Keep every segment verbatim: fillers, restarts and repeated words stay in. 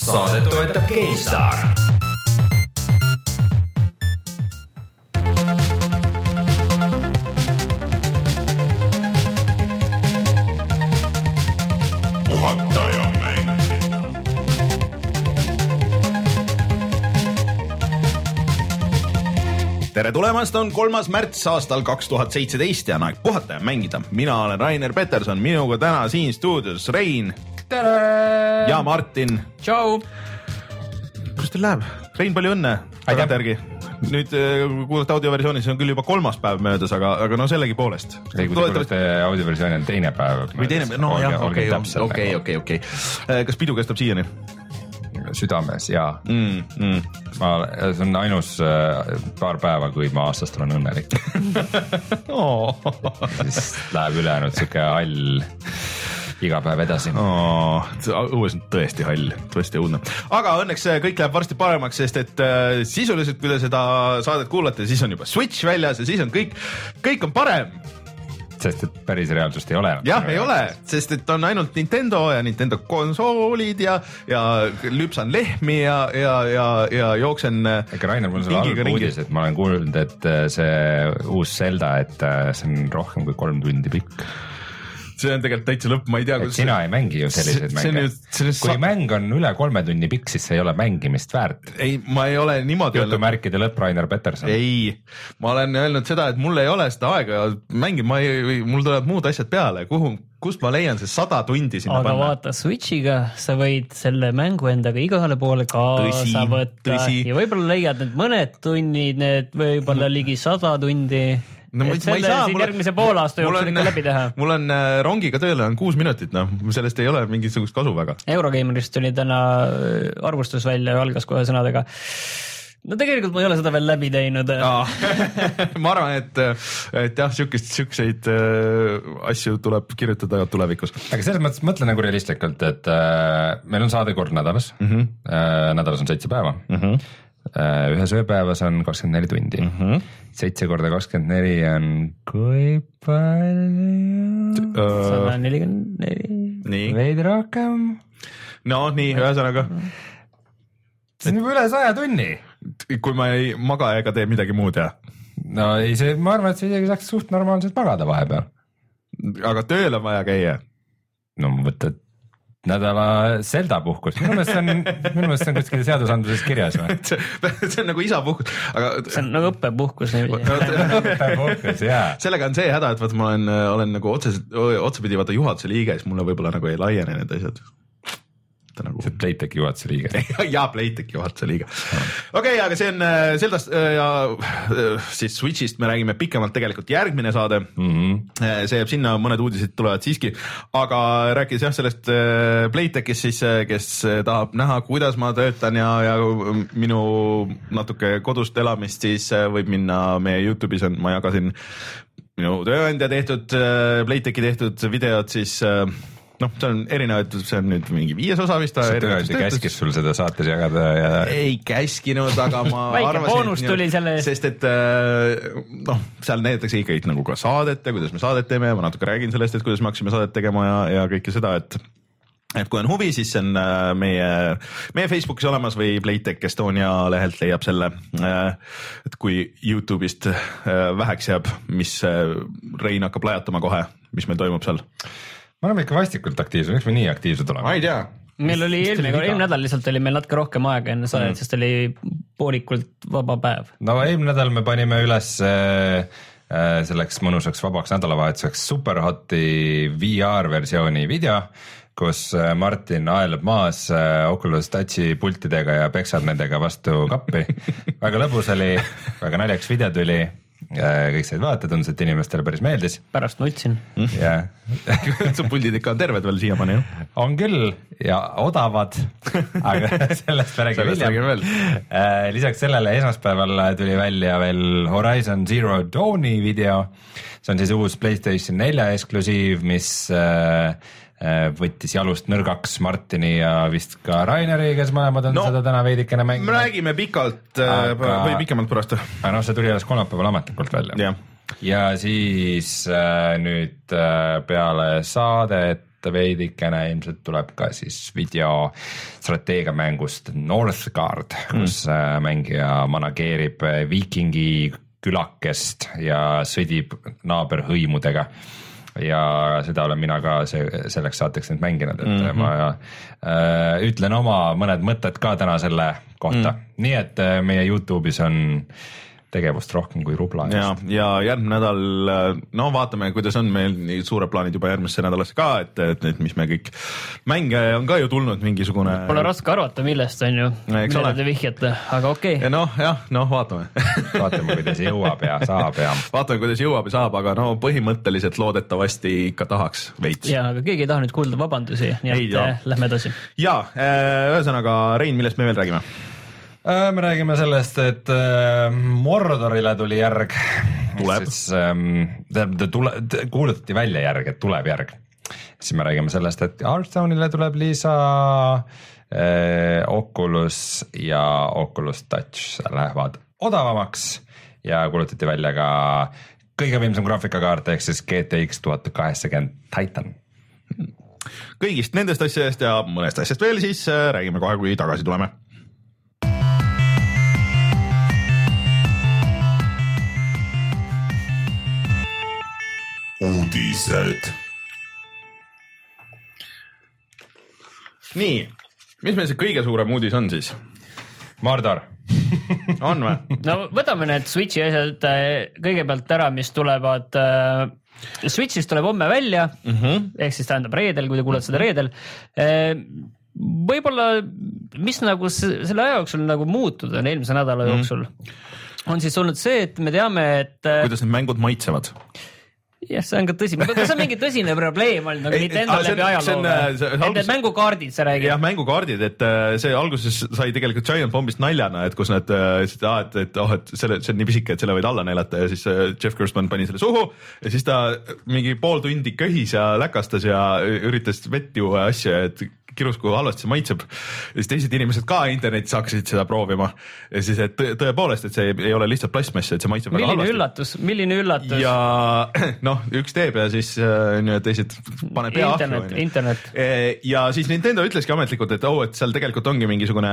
Saadet toetab GameStar. tere tulemast, on kolmas märts aastal kaks tuhat seitseteist ja on aeg puhata ja mängida. Mina olen Rainer Peterson, minuga täna siin stuudios Rein. Tere! Ja Martin. Tšau! Kuidas teil läheb? Rein, palju õnne. Tagantjärgi. Nüüd kuulata audioversioonis on küll juba kolmas päev möödas, aga, aga no sellegi poolest. Ei, kui te audioversiooni on teine päev. Või teine päev, no jah, okei, okei, okei, okei. Kas pidu kestab siiani? Südames, jaa. Mm, mm. Ma, see on ainus paar päeva, kui ma aastast olen õnnelik. oh. Siis läheb ülejäänud siuke hall iga päev edasi. Oh, õues on tõesti hall, tõesti õudne. Aga õnneks kõik läheb varsti paremaks, sest et sisuliselt, kui te seda saadet kuulate, siis on juba Switch väljas ja siis on kõik, kõik on parem. Sest et päris reaalsust ei ole. Jah, ei ole, sest et on ainult Nintendo ja Nintendo konsoolid ja, ja lüpsan lehmi ja, ja, ja, ja jooksen. Ega Rainer, mul on sulle halb uudis, et ma olen kuulnud, et see uus Zelda, et see on rohkem kui kolm tundi pikk. See on tegelikult täitsa lõpp, ma ei tea, kuidas... Sina ei mängi ju selliseid mänge. Kui sa... mäng on üle kolme tunni pikk, siis see ei ole mängimist väärt. Ei, ma ei ole niimoodi... Jutumärkide lõpp Rainer Peterson. Ei, ma olen öelnud seda, et mul ei ole seda aega mängida, ma ei, mul tulevad muud asjad peale. Kuhu, kust ma leian see sada tundi sinna aga panna? Aga vaata, Switchiga sa võid selle mängu endaga igale poole kaasa võtta tõsi. Ja võib-olla leiad need mõned tunnid, need võib-olla ligi sada tundi... No, et selle saa, siin järgmise pool aasta jooksul ikka läbi teha. Mul on rongiga tööle on kuus minutit, no sellest ei ole mingisugust kasu väga. Eurogeimerist tuli täna arvustus välja ja algas kohe sõnadega. No tegelikult ma ei ole seda veel läbi teinud. Ma arvan, et, et jah, sükist, sükseid asju tuleb kirjutada tulevikus. Aga selles mõttes mõtle nagu realistlikult, et äh, meil on saade kord nädalas. Mm-hmm. Äh, nädalas on seitse päeva. Mm-hmm. Ühes ööpäevas on kakskümmend neli tundi. Mm-hmm. seitse korda kakskümmend neli on kui palju? sada nelikümmend neli. Veidi rohkem. No nii, ühesõnaga. See on juba üle saja tunni. Kui ma ei maga ega tee midagi muud, jah? No ei, see, ma arvan, et see isegi saaks suht normaalselt magada vahepeal. Aga tööl on vaja käia? No võtad nädala Zelda puhkus. Minu meelest on, minu meelest on kuskil seadusandluses kirjas. see, see on nagu isa puhkus. Aga... See on nagu õppepuhkus. õppepuhkus, jaa. Sellega on see häda, et vaata, ma olen, olen nagu otseselt, otsapidi vaata juhatuse liige, siis mulle võib-olla nagu ei laiene need asjad. Nagu... See Playteki juhatuse liige. Jaa, Playteki juhatuse liige. Okei, okay, aga see on Zeldast ja siis Switchist me räägime pikemalt tegelikult järgmine saade. Mm-hmm. See jääb sinna, mõned uudised tulevad siiski. Aga rääkis jah sellest Playtekist siis, kes tahab näha, kuidas ma töötan ja, ja minu natuke kodust elamist, siis võib minna meie YouTube'is on, ma jagasin minu tööandja tehtud, Playteki tehtud videod, siis noh, see on erinevad, see on nüüd mingi viies osa vist. See tööandja käskis sul seda saates jagada ja... Ei käskinud, aga ma arvasin... boonus tuli selle... Sest et noh, seal näidatakse ikkagi nagu ka saadet ja kuidas me saadet teeme ja ma natuke räägin sellest, et kuidas me hakkasime saadet tegema ja, ja kõike seda, et et kui on huvi, siis see on meie, meie Facebookis olemas või Playtech Estonia lehelt leiab selle, et kui YouTube'ist väheks jääb, mis Rein hakkab lajatama kohe, mis meil toimub seal. Me oleme ikka vastikult aktiivsed, miks me nii aktiivsed oleme? Ma ei tea. Meil oli eelmine, eelmine nädal lihtsalt oli meil natuke rohkem aega enne saadet, mm. sest oli poolikult vaba päev. No eelmine nädal me panime üles äh, selleks mõnusaks vabaks nädalavahetuseks Superhoti V R versiooni video, kus Martin aelab maas Oculus Touchi pultidega ja peksab nendega vastu kappi. Väga lõbus oli, väga naljaks video tuli. Kõik said vaata, tundus, et inimestele päris meeldis. Pärast nutsin. Yeah. Su puldid ikka on terved veel siiamaani, ju? On küll ja odavad, aga sellest me räägime hiljem. Lisaks sellele esmaspäeval tuli välja veel Horizon Zero Dawni video. See on siis uus PlayStation nelja eksklusiiv, mis võttis jalust nõrgaks Martini ja vist ka Raineri, kes mõlemad on no, seda täna veidikene mänginud. Me räägime pikalt aga... või pikemalt pärast. Aga noh, see tuli alles kolmapäeval ametlikult välja. Yeah. Ja siis äh, nüüd äh, peale saadet veidikene, ilmselt tuleb ka siis video strateegiamängust Northgard, kus mm. mängija manageerib viikingi külakest ja sõdib naaberhõimudega. Ja seda olen mina ka see, selleks saateks nüüd mänginud, et mm-hmm. ma äh, ütlen oma mõned mõtted ka täna selle kohta. Mm. Nii et äh, meie YouTube'is on tegevust rohkem kui rubla. Ja, ja järgmine nädal, no vaatame, kuidas on meil nii suured plaanid juba järgmisse nädalasse ka, et, et, et mis me kõik mänge on ka ju tulnud mingisugune. Pole raske arvata, millest on ju, millele te vihjate, aga okei. Okay. Noh, jah, noh, vaatame. vaatame, kuidas jõuab ja saab ja. Vaatame, kuidas jõuab ja saab, aga no põhimõtteliselt loodetavasti ikka tahaks veits. Ja, aga keegi ei taha nüüd kuulda vabandusi, nii et Ei, lähme edasi. Ja, ühesõnaga, Rein, millest me veel räägime? Me räägime sellest, et Mordorile tuli järg. Tuleb. Siis, tule, kuulutati välja järg, et tuleb järg. Siis me räägime sellest, et Hearthstone'ile tuleb lisa eh, Oculus ja Oculus Touch lähevad odavamaks ja kuulutati välja ka kõige võimsam graafikakaart ehk siis G T X tuhat kaheksakümmend Titan. Kõigist nendest asjadest ja mõnest asjast veel siis räägime kohe, kui tagasi tuleme. Uudised. Nii, mis meil see kõige suurem uudis on siis? Mordor. On või? No võtame need Switchi asjad kõigepealt ära, mis tulevad. Switchist tuleb homme välja, mm-hmm. ehk siis tähendab reedel, kui te kuulete seda reedel. Võib-olla, mis nagu selle aja jooksul nagu muutuda on eelmise nädala jooksul, on siis olnud see, et me teame, et... Kuidas need mängud maitsevad? Jah, see on ka tõsi. Kas on mingi tõsine probleem olnud nagu Nintendo läbi ajalooga? Need mängukaardid, sa räägid. Jah, mängukaardid, et see alguses sai tegelikult Giant Bombist naljana, et kus nad, et, et, et, oh, et selle, see on nii pisike, et selle võid alla neelata ja siis Jeff Gerstmann pani selle suhu ja siis ta mingi pool tundi köhis ja läkastas ja üritas vett juua asja, et kirus, kui halvasti see maitseb. Ja siis teised inimesed ka internetis hakkasid seda proovima. Ja siis, et tõepoolest, et see ei ole lihtsalt plastmass, et see maitseb milline väga halvasti. Üllatus, milline üllatus? Ja noh, üks teeb ja siis äh, teised pane pea internet, ahju. Internet. Ja siis Nintendo ütleski ametlikult, et oh, et seal tegelikult ongi mingisugune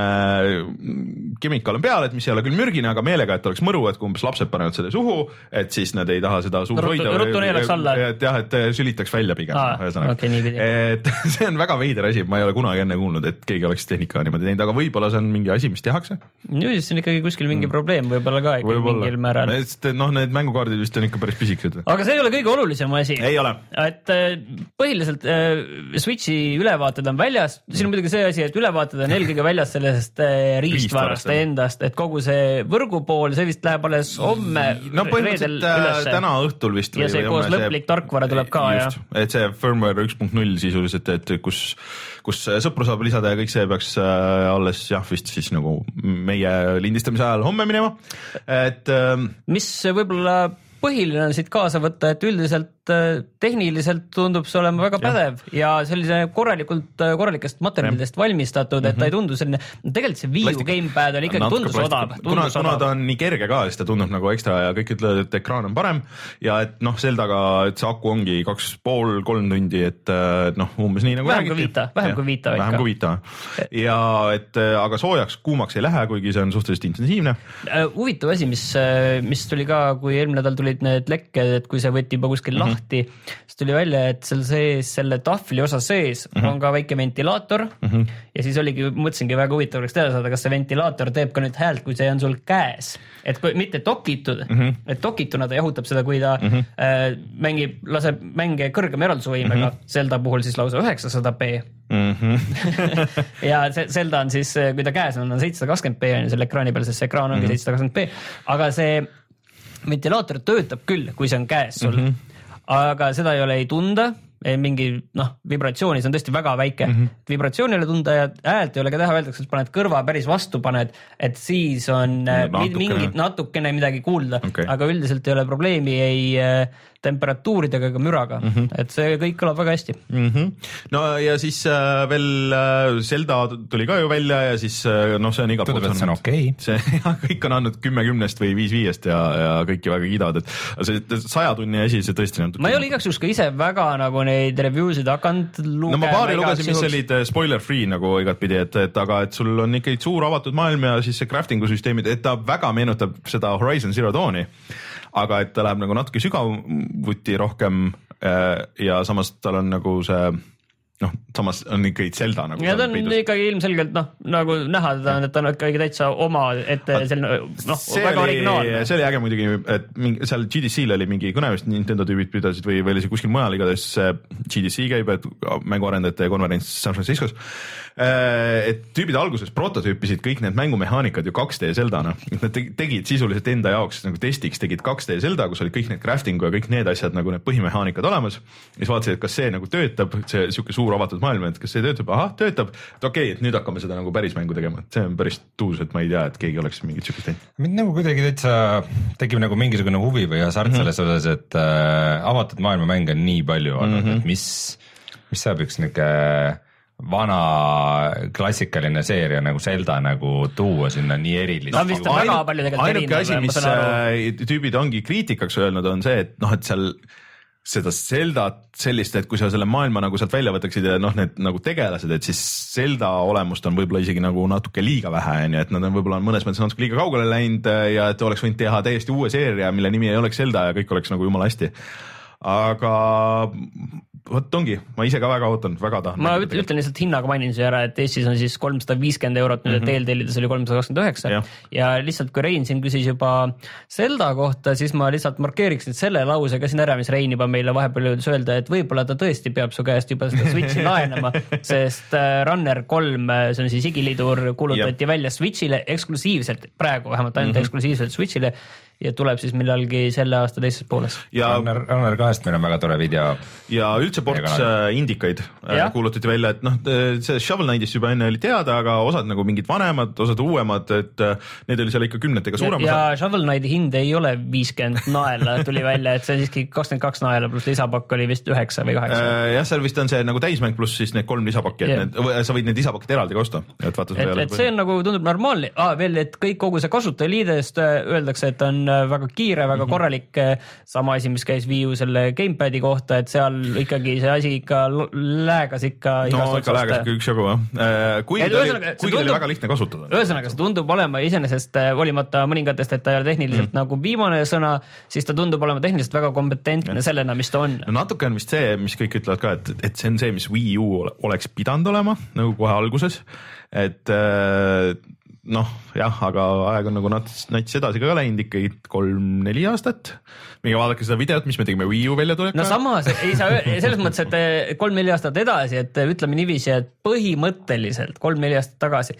chemical on peal, et mis ei ole küll mürgine, aga meelega, et oleks mõru, et kui umbes lapsed panevad selle suhu, et siis nad ei taha seda suhu hoida. Ruttu neelaks alla. Et jah, et sülitaks välja pigem. Ah, okay, et see on väga veider asi, ma ei ole kunagi enne kuulnud, et keegi oleks tehnika niimoodi teinud, aga võib-olla see on mingi asi, mis tehakse. Nüüd siis on ikkagi kuskil mingi probleem, võib-olla ka ikkagi mingil määral. Noh, need mängukaardid vist on ikka päris pisikesed. Aga see ei ole kõige olulisem asi. Ei ole. Et põhiliselt Switchi ülevaated on väljas. Siin on muidugi see asi, et ülevaated on eelkõige väljas sellest riistvarast endast, et kogu see võrgupool, see vist läheb alles homme no, reedel ülesse. Täna õhtul vist. Ja see koos lõplik tarkvara tuleb ka. Just, ja. Et see firmware üks punkt null sisuliselt, et kus, kus sõpru saab lisada ja kõik see peaks äh, alles jah, vist siis nagu meie lindistamise ajal homme minema. Et, äh, mis võib-olla põhiline on siit kaasa võtta, et üldiselt tehniliselt tundub see olema väga pädev ja, ja sellise korralikult, korralikest materjalidest valmistatud, et mm-hmm. ta ei tundu selline, tegelikult see Wii U gamepad oli ikkagi tundus odav. Kuna, kuna ta on nii kerge ka, siis ta tundub nagu ekstra ja kõik ütlevad, et ekraan on parem ja et noh, Zeldaga, et see aku ongi kaks pool, kolm tundi, et noh, umbes nii nagu vähem kui viita, vähem kui viita. Vähem kui viita. Ja et aga soojaks, kuumaks ei lähe, kuigi see on suhteliselt intensiivne. Huvitav asi, mis, mis tuli ka, kui eelmine nädal tulid need lekked, et kui see võtti juba kuskil mm-hmm. lahti, siis tuli välja, et seal sees, selle tahvli osa sees mm-hmm. on ka väike ventilaator mm-hmm. ja siis oligi, mõtlesingi väga huvitavaks teada saada, kas see ventilaator teeb ka nüüd häält, kui see on sul käes. Et kui, mitte dokitud, mm-hmm. et dokituna ta jahutab seda, kui ta mm-hmm. äh, mängib, laseb mänge kõrgem eraldusvõimega, mm-hmm. Zelda puhul siis lausa üheksasada p. Mm-hmm. ja see Zelda on siis, kui ta käes on, on seitsesada kakskümmend p on selle ekraani peal, sest see ekraan ongi mm-hmm. seitsesada kakskümmend p, aga see ventilaator töötab küll, kui see on käes sul, mm-hmm. aga seda ei ole ei tunda, mingi noh, vibratsiooni, see on tõesti väga väike, mm-hmm. vibratsiooni ei ole tunda ja häält ei ole ka teha, öeldakse, et paned kõrva päris vastu paned, et siis on no, natukene. mingid natukene midagi kuulda, okay. aga üldiselt ei ole probleemi ei temperatuuridega ega müraga mm, -hmm. et see kõik kõlab väga hästi mm. -hmm. No ja siis äh, veel äh, Zelda tuli ka ju välja ja siis äh, noh, see on iga tundub, et see on okei okay. see, ja, kõik on andnud kümme kümnest või viis viiest ja, ja kõiki väga kiidavad, et see saja tunni asi, see tõesti on ma ei ole igaks juhuks ka ise väga nagu neid review'sid hakanud lugema. No ma paari lugesin, mis olid spoiler free nagu igatpidi, et, et aga et sul on ikkagi suur avatud maailm ja siis see crafting'u süsteemid, et ta väga meenutab seda Horizon Zero Dawni, aga et ta läheb nagu natuke sügavuti rohkem ja samas tal on nagu see noh, samas on ikkagi Zelda nagu. Ja ta on peidus. Ikkagi ilmselgelt noh, nagu näha teda, et ta on ikkagi täitsa oma, et selline noh, väga originaalne. See oli äge muidugi, et mingi, seal G D C-l oli mingi kõne, vist Nintendo tüübid pidasid või, või oli see kuskil mujal, igatahes G D C käib, et mänguarendajate konverents San Franciscos. Et tüübid alguses prototüüpisid kõik need mängumehaanikad ju kaks D Zeldana. Nad tegid sisuliselt enda jaoks nagu testiks, tegid kaks D Zelda, kus oli kõik need crafting'u ja kõik need asjad nagu need põhimehaanikad olemas. Ja siis vaatasid, et kas see nagu töötab, see siuke suur avatud maailm, et kas see töötab, ahah, töötab, et okei, et nüüd hakkame seda nagu päris mängu tegema, et see on päris tuus, et ma ei tea, et keegi oleks mingit siukest teinud. Mind nagu kuidagi täitsa tekib nagu mingisugune huvi või hasart mm -hmm. selles osas, et äh, avatud maailma mänge on nii palju olnud mm, -hmm. et mis, mis saab üks niuke vana klassikaline seeria nagu Zelda nagu tuua sinna nii erilist. No, vist on väga palju tegelikult ainuke asi, mis tüübid ongi kriitikaks öelnud, on see, et noh, et seal seda Zeldat sellist, et kui sa selle maailma nagu sealt välja võtaksid ja noh, need nagu tegelased, et siis Zelda olemust on võib-olla isegi nagu natuke liiga vähe, on ju, et nad on võib-olla mõnes mõttes natuke liiga kaugele läinud ja et oleks võinud teha täiesti uue seeria, mille nimi ei oleks Zelda ja kõik oleks nagu jumala hästi. Aga vot ongi, ma ise ka väga ootan, väga tahan. Ma ütlen, ütlen lihtsalt hinnaga mainin siia ära, et Eestis on siis kolmsada viiskümmend eurot, nüüd mm -hmm. teeltellides oli kolmsada kakskümmend üheksa ja. ja lihtsalt kui Rein siin küsis juba Zelda kohta, siis ma lihtsalt markeeriks nüüd selle lausega siin ära, mis Rein juba meile vahepeal jõudis öelda, et võib-olla ta tõesti peab su käest juba seda Switchi laenama, sest Runner kolm, see on siis igiliidur, kuulutati välja Switchile eksklusiivselt, praegu vähemalt ainult mm -hmm. eksklusiivselt Switchile ja tuleb siis millalgi selle aasta teises pooles. Ja Runner, Runner kahest meil on väga tore video. Ja üldse ports indikaid ja. kuulutati välja, et noh, see Shovel Knight'ist juba enne oli teada, aga osad nagu mingid vanemad, osad uuemad, et need oli seal ikka kümnetega suurem. Ja, ja Shovel Knighti hind ei ole viiskümmend naela, tuli välja, et see on siiski kakskümmend kaks naela pluss lisapakk oli vist üheksa või kaheksa. Jah, seal vist on see nagu täismäng pluss siis need kolm lisapakki, et need, sa võid need lisapakid eraldi ka osta. Et, vaata, et, et see on nagu tundub normaalne. Ah, veel, et kõik kogu see kasutajaliidest öeldakse, et on väga kiire, väga korralik, sama asi, mis käis Wii U selle gamepadi kohta, et seal ikkagi see asi ikka läägas ikka no ikka läägas ikka üks jagu, jah. Kuigi ta oli, kuigi oli väga lihtne kasutada. Ühesõnaga, see tundub olema iseenesest olimata mõningatest, et ta ei ole tehniliselt mm. nagu viimane sõna, siis ta tundub olema tehniliselt väga kompetentne ja. sellena, mis ta on. No natuke on vist see, mis kõik ütlevad ka, et, et see on see, mis Wii U oleks pidanud olema nagu kohe alguses, et noh, jah, aga aeg on nagu nats, nats edasi ka läinud ikkagi kolm-neli aastat. Minge vaadake seda videot, mis me tegime Wii U välja tuleka. No samas ei saa selles mõttes, et kolm-neli aastat edasi, et ütleme niiviisi, et põhimõtteliselt kolm-neli aastat tagasi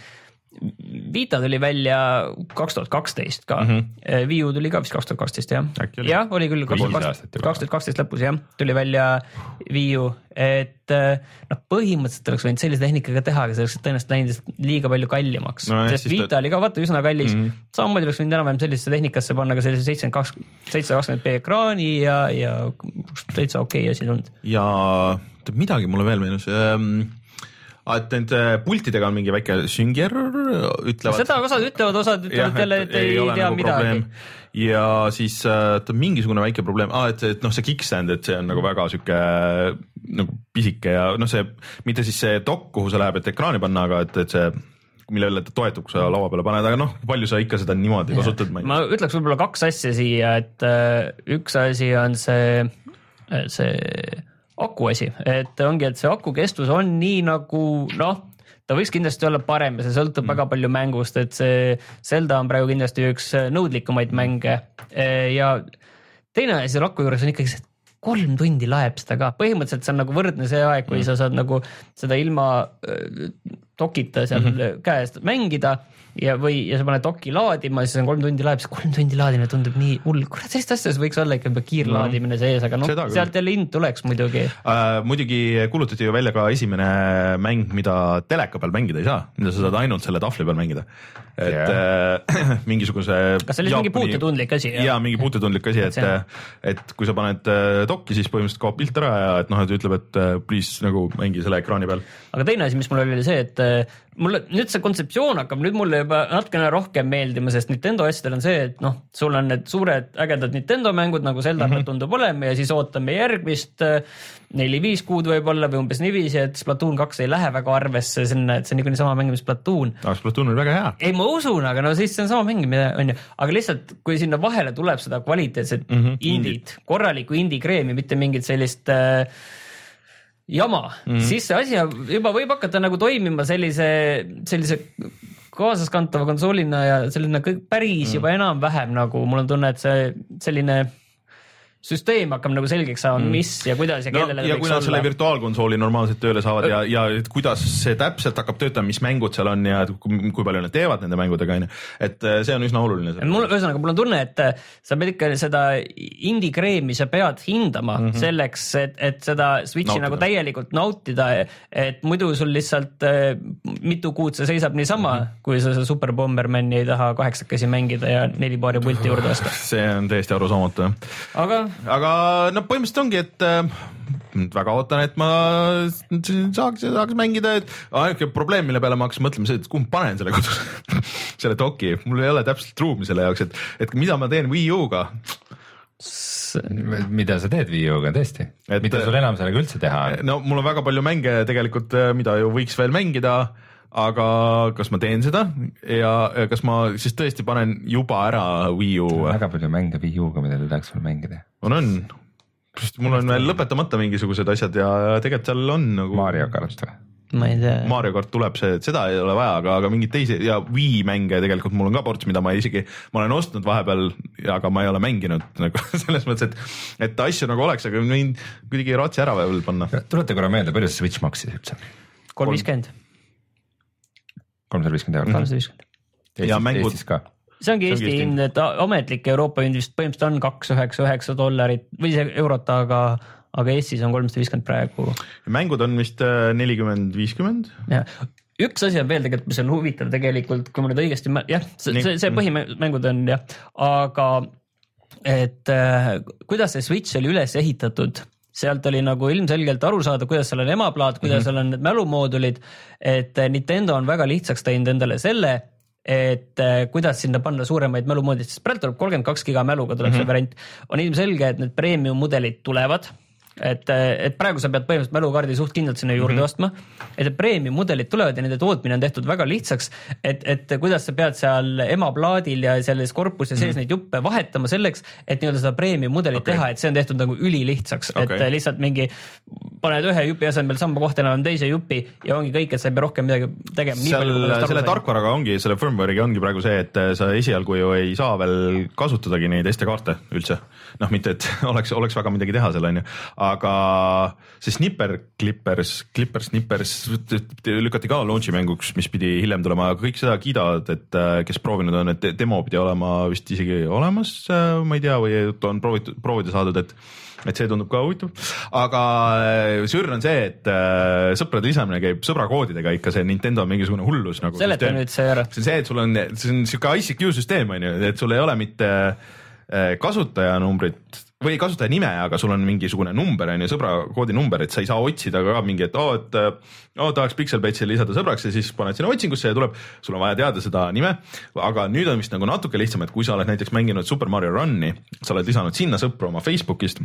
Vita tuli välja kaks tuhat kaksteist ka mm. -hmm. Wii U tuli ka vist kaks tuhat kaksteist, jah. Jah, oli küll kaks tuhat kaksteist lõpus, jah. Tuli välja Wii U, et noh, põhimõtteliselt oleks võinud sellise tehnikaga teha, aga see oleks tõenäoliselt läinud liiga palju kallimaks. No, sest Vita ta... oli ka vaata üsna kallis. Mm -hmm. Samamoodi oleks võinud enam-vähem sellisesse tehnikasse panna ka sellise seitsekümmend kakskümmend p ekraani ja, ja täitsa okei asi tulnud. Ja midagi mulle veel meenus... Ähm... et need pultidega on mingi väike süngierror, ütlevad. Seda osad ütlevad, osad ütlevad jälle, et ei, ei tea nagu midagi. Probleem. Ja siis ta on mingisugune väike probleem, ah, et, et noh, see kickstand, et see on nagu väga süke nagu pisike ja noh, see, mitte siis see dokk, kuhu sa läheb, et ekraani panna, aga et, et see, mille üle ta toetub, kui sa laua peale paned, aga noh, palju sa ikka seda niimoodi kasutad? Ma, ma ütleks võib-olla kaks asja siia, et üks asi on see, see aku asi, et ongi, et see aku kestus on nii nagu noh, ta võiks kindlasti olla parem ja see sõltub mm. väga palju mängust, et see Zelda on praegu kindlasti üks nõudlikumaid mänge ja teine asi aku juures on ikkagi see kolm tundi laeb seda ka, põhimõtteliselt see on nagu võrdne see aeg, kui mm. sa saad nagu seda ilma dokita seal mm-hmm. käest mängida ja või ja sa paned doki laadima, siis on kolm tundi laeb, siis kolm tundi laadimine tundub nii hull. Kurat, sellist asjas võiks olla ikka kiirlaadimine sees, aga noh, sealt jälle hind tuleks muidugi. Uh, muidugi kulutati ju välja ka esimene mäng, mida teleka peal mängida ei saa, mida sa saad ainult selle tahvli peal mängida. Et yeah. uh, mingisuguse kas see oli mingi puututundlik asi? Jaa, mingi puututundlik asi, et, et, et kui sa paned dokki, siis põhimõtteliselt kaob pilt ära ja et noh, et ütleb, et please nagu mängi selle ekraani peal. Aga teine asi, mis mul oli see, et mulle nüüd see kontseptsioon hakkab nüüd mulle juba natukene rohkem meeldima, sest Nintendo asjadel on see, et noh, sul on need suured ägedad Nintendo mängud, nagu Zelda mm -hmm. tundub olema ja siis ootame järgmist neli-viis kuud võib-olla või umbes niiviisi, et Splatoon kaks ei lähe väga arvesse sinna, et see on niikuinii sama mäng, mis Splatoon. Aga Splatoon on väga hea. Ei, ma usun, aga no siis see on sama mäng, mida on ju. Aga lihtsalt, kui sinna vahele tuleb seda kvaliteetset mm -hmm. indit, korralikku indie-kreemi, mitte mingit sellist äh, jama, mm-hmm. siis see asi juba võib hakata nagu toimima sellise, sellise kaasaskantava konsoolina ja selline kõik päris mm. juba enam-vähem nagu mul on tunne, et see selline süsteem hakkab nagu selgeks saama, mis ja kuidas ja kellele no, ja kui nad selle virtuaalkonsooli normaalselt tööle saavad ja, ja et kuidas see täpselt hakkab töötama, mis mängud seal on ja kui, kui palju nad teevad nende mängudega, et see on üsna oluline. Mul, ühesõnaga, mul on tunne, et sa pead ikka seda indie-kreemi sa pead hindama mm -hmm. selleks, et, et seda Switchi nautida. Nagu täielikult nautida, et muidu sul lihtsalt mitu kuud see seisab niisama, mm -hmm. kui sa Super Bombermani ei taha kaheksakesi mängida ja neli paari pulti juurde osta. See on täiesti arusaamatu. Aga aga no põhimõtteliselt ongi, et äh, väga ootan, et ma saaks, saaks mängida, et ainuke probleem, mille peale ma hakkasin mõtlema see, et kuhu ma panen selle kodus selle doki, mul ei ole täpselt ruumi selle jaoks, et, et mida ma teen Wii U-ga. Mida sa teed Wii U-ga tõesti? Et, mida sul enam sellega üldse teha on? No mul on väga palju mänge tegelikult, mida ju võiks veel mängida, aga kas ma teen seda ja kas ma siis tõesti panen juba ära Wii U? Väga palju mänge Wii U-ga, mida te tahaks veel mängida. On, on. Mul on veel lõpetamata mingisugused asjad ja tegelikult seal on nagu... Mario Kart või? Ma ei tea. Mario Kart tuleb see, et seda ei ole vaja, aga, aga mingid teisi ja Wii mänge tegelikult mul on ka ports, mida ma isegi, ma olen ostnud vahepeal, aga ma ei ole mänginud nagu selles mõttes, et, et asju nagu oleks, aga võin kuidagi ratsi ära veel panna. Tulete korra meelde, palju see Switch maksis üldse? kolm viiskümmend kolmsada viiskümmend eurot. kolmsada viiskümmend ja mängud Eestis ka. See ongi Eesti hind, et ametlik Euroopa hind vist põhimõtteliselt on kaks üheksa üheksa dollarit või see eurot, aga, aga Eestis on kolmsada viiskümmend praegu. Mängud on vist nelikümmend viiskümmend. Ja. Üks asi on veel tegelikult, mis on huvitav tegelikult, kui ma nüüd õigesti, jah, see, see, see põhimängud on jah, aga et äh, kuidas see Switch oli üles ehitatud, sealt oli nagu ilmselgelt aru saada, kuidas seal on emaplaat, kuidas mm-hmm. seal on need mälumoodulid, et Nintendo on väga lihtsaks teinud endale selle, et kuidas sinna panna suuremaid mälumoodid, sest praegu tuleb kolmkümmend kaks giga mäluga tuleb mm-hmm. see variant. On ilmselge, et need premium mudelid tulevad, et, et praegu sa pead põhimõtteliselt mälukaardi suht kindlalt sinna juurde mm-hmm. ostma, et premium mudelid tulevad ja nende tootmine on tehtud väga lihtsaks, et, et kuidas sa pead seal emaplaadil ja selles korpuse sees mm-hmm. neid juppe vahetama selleks, et nii-öelda seda premium mudelit okay. teha, et see on tehtud nagu ülilihtsaks, okay. et lihtsalt mingi paned ühe jupi asemel samba kohta enam teise jupi ja ongi kõik, et sa ei pea rohkem midagi tegema. Seal, selle tarkvaraga ongi, selle firmware'iga ongi praegu see, et sa esialgu ju ei saa veel kasutadagi neid S D-kaarte üldse. Noh, mitte, et oleks, oleks väga midagi teha seal, on ju. Aga see Snipper Clippers, Clippers Snippers lükati ka launchi mänguks, mis pidi hiljem tulema, aga kõik seda kiidavad, et kes proovinud on, et demo pidi olema vist isegi olemas, ma ei tea, või on proovitud, proovida saadud, et et see tundub ka huvitav, aga sürr on see, et sõprade lisamine käib sõbrakoodidega ikka, see Nintendo on mingisugune hullus nagu. Seleta nüüd see ära. See on see, et sul on, see on siuke I C Q süsteem, on ju, et sul ei ole mitte kasutajanumbrit või kasutaja nime, aga sul on mingisugune number, on ju, sõbrakoodi number, et sa ei saa otsida ka mingi, et oo, et oo, tahaks Pixelbatsi lisada sõbraks ja siis paned sinna otsingusse ja tuleb, sul on vaja teada seda nime, aga nüüd on vist nagu natuke lihtsam, et kui sa oled näiteks mänginud Super Mario Run'i, sa oled lisanud sinna sõpru oma Facebookist,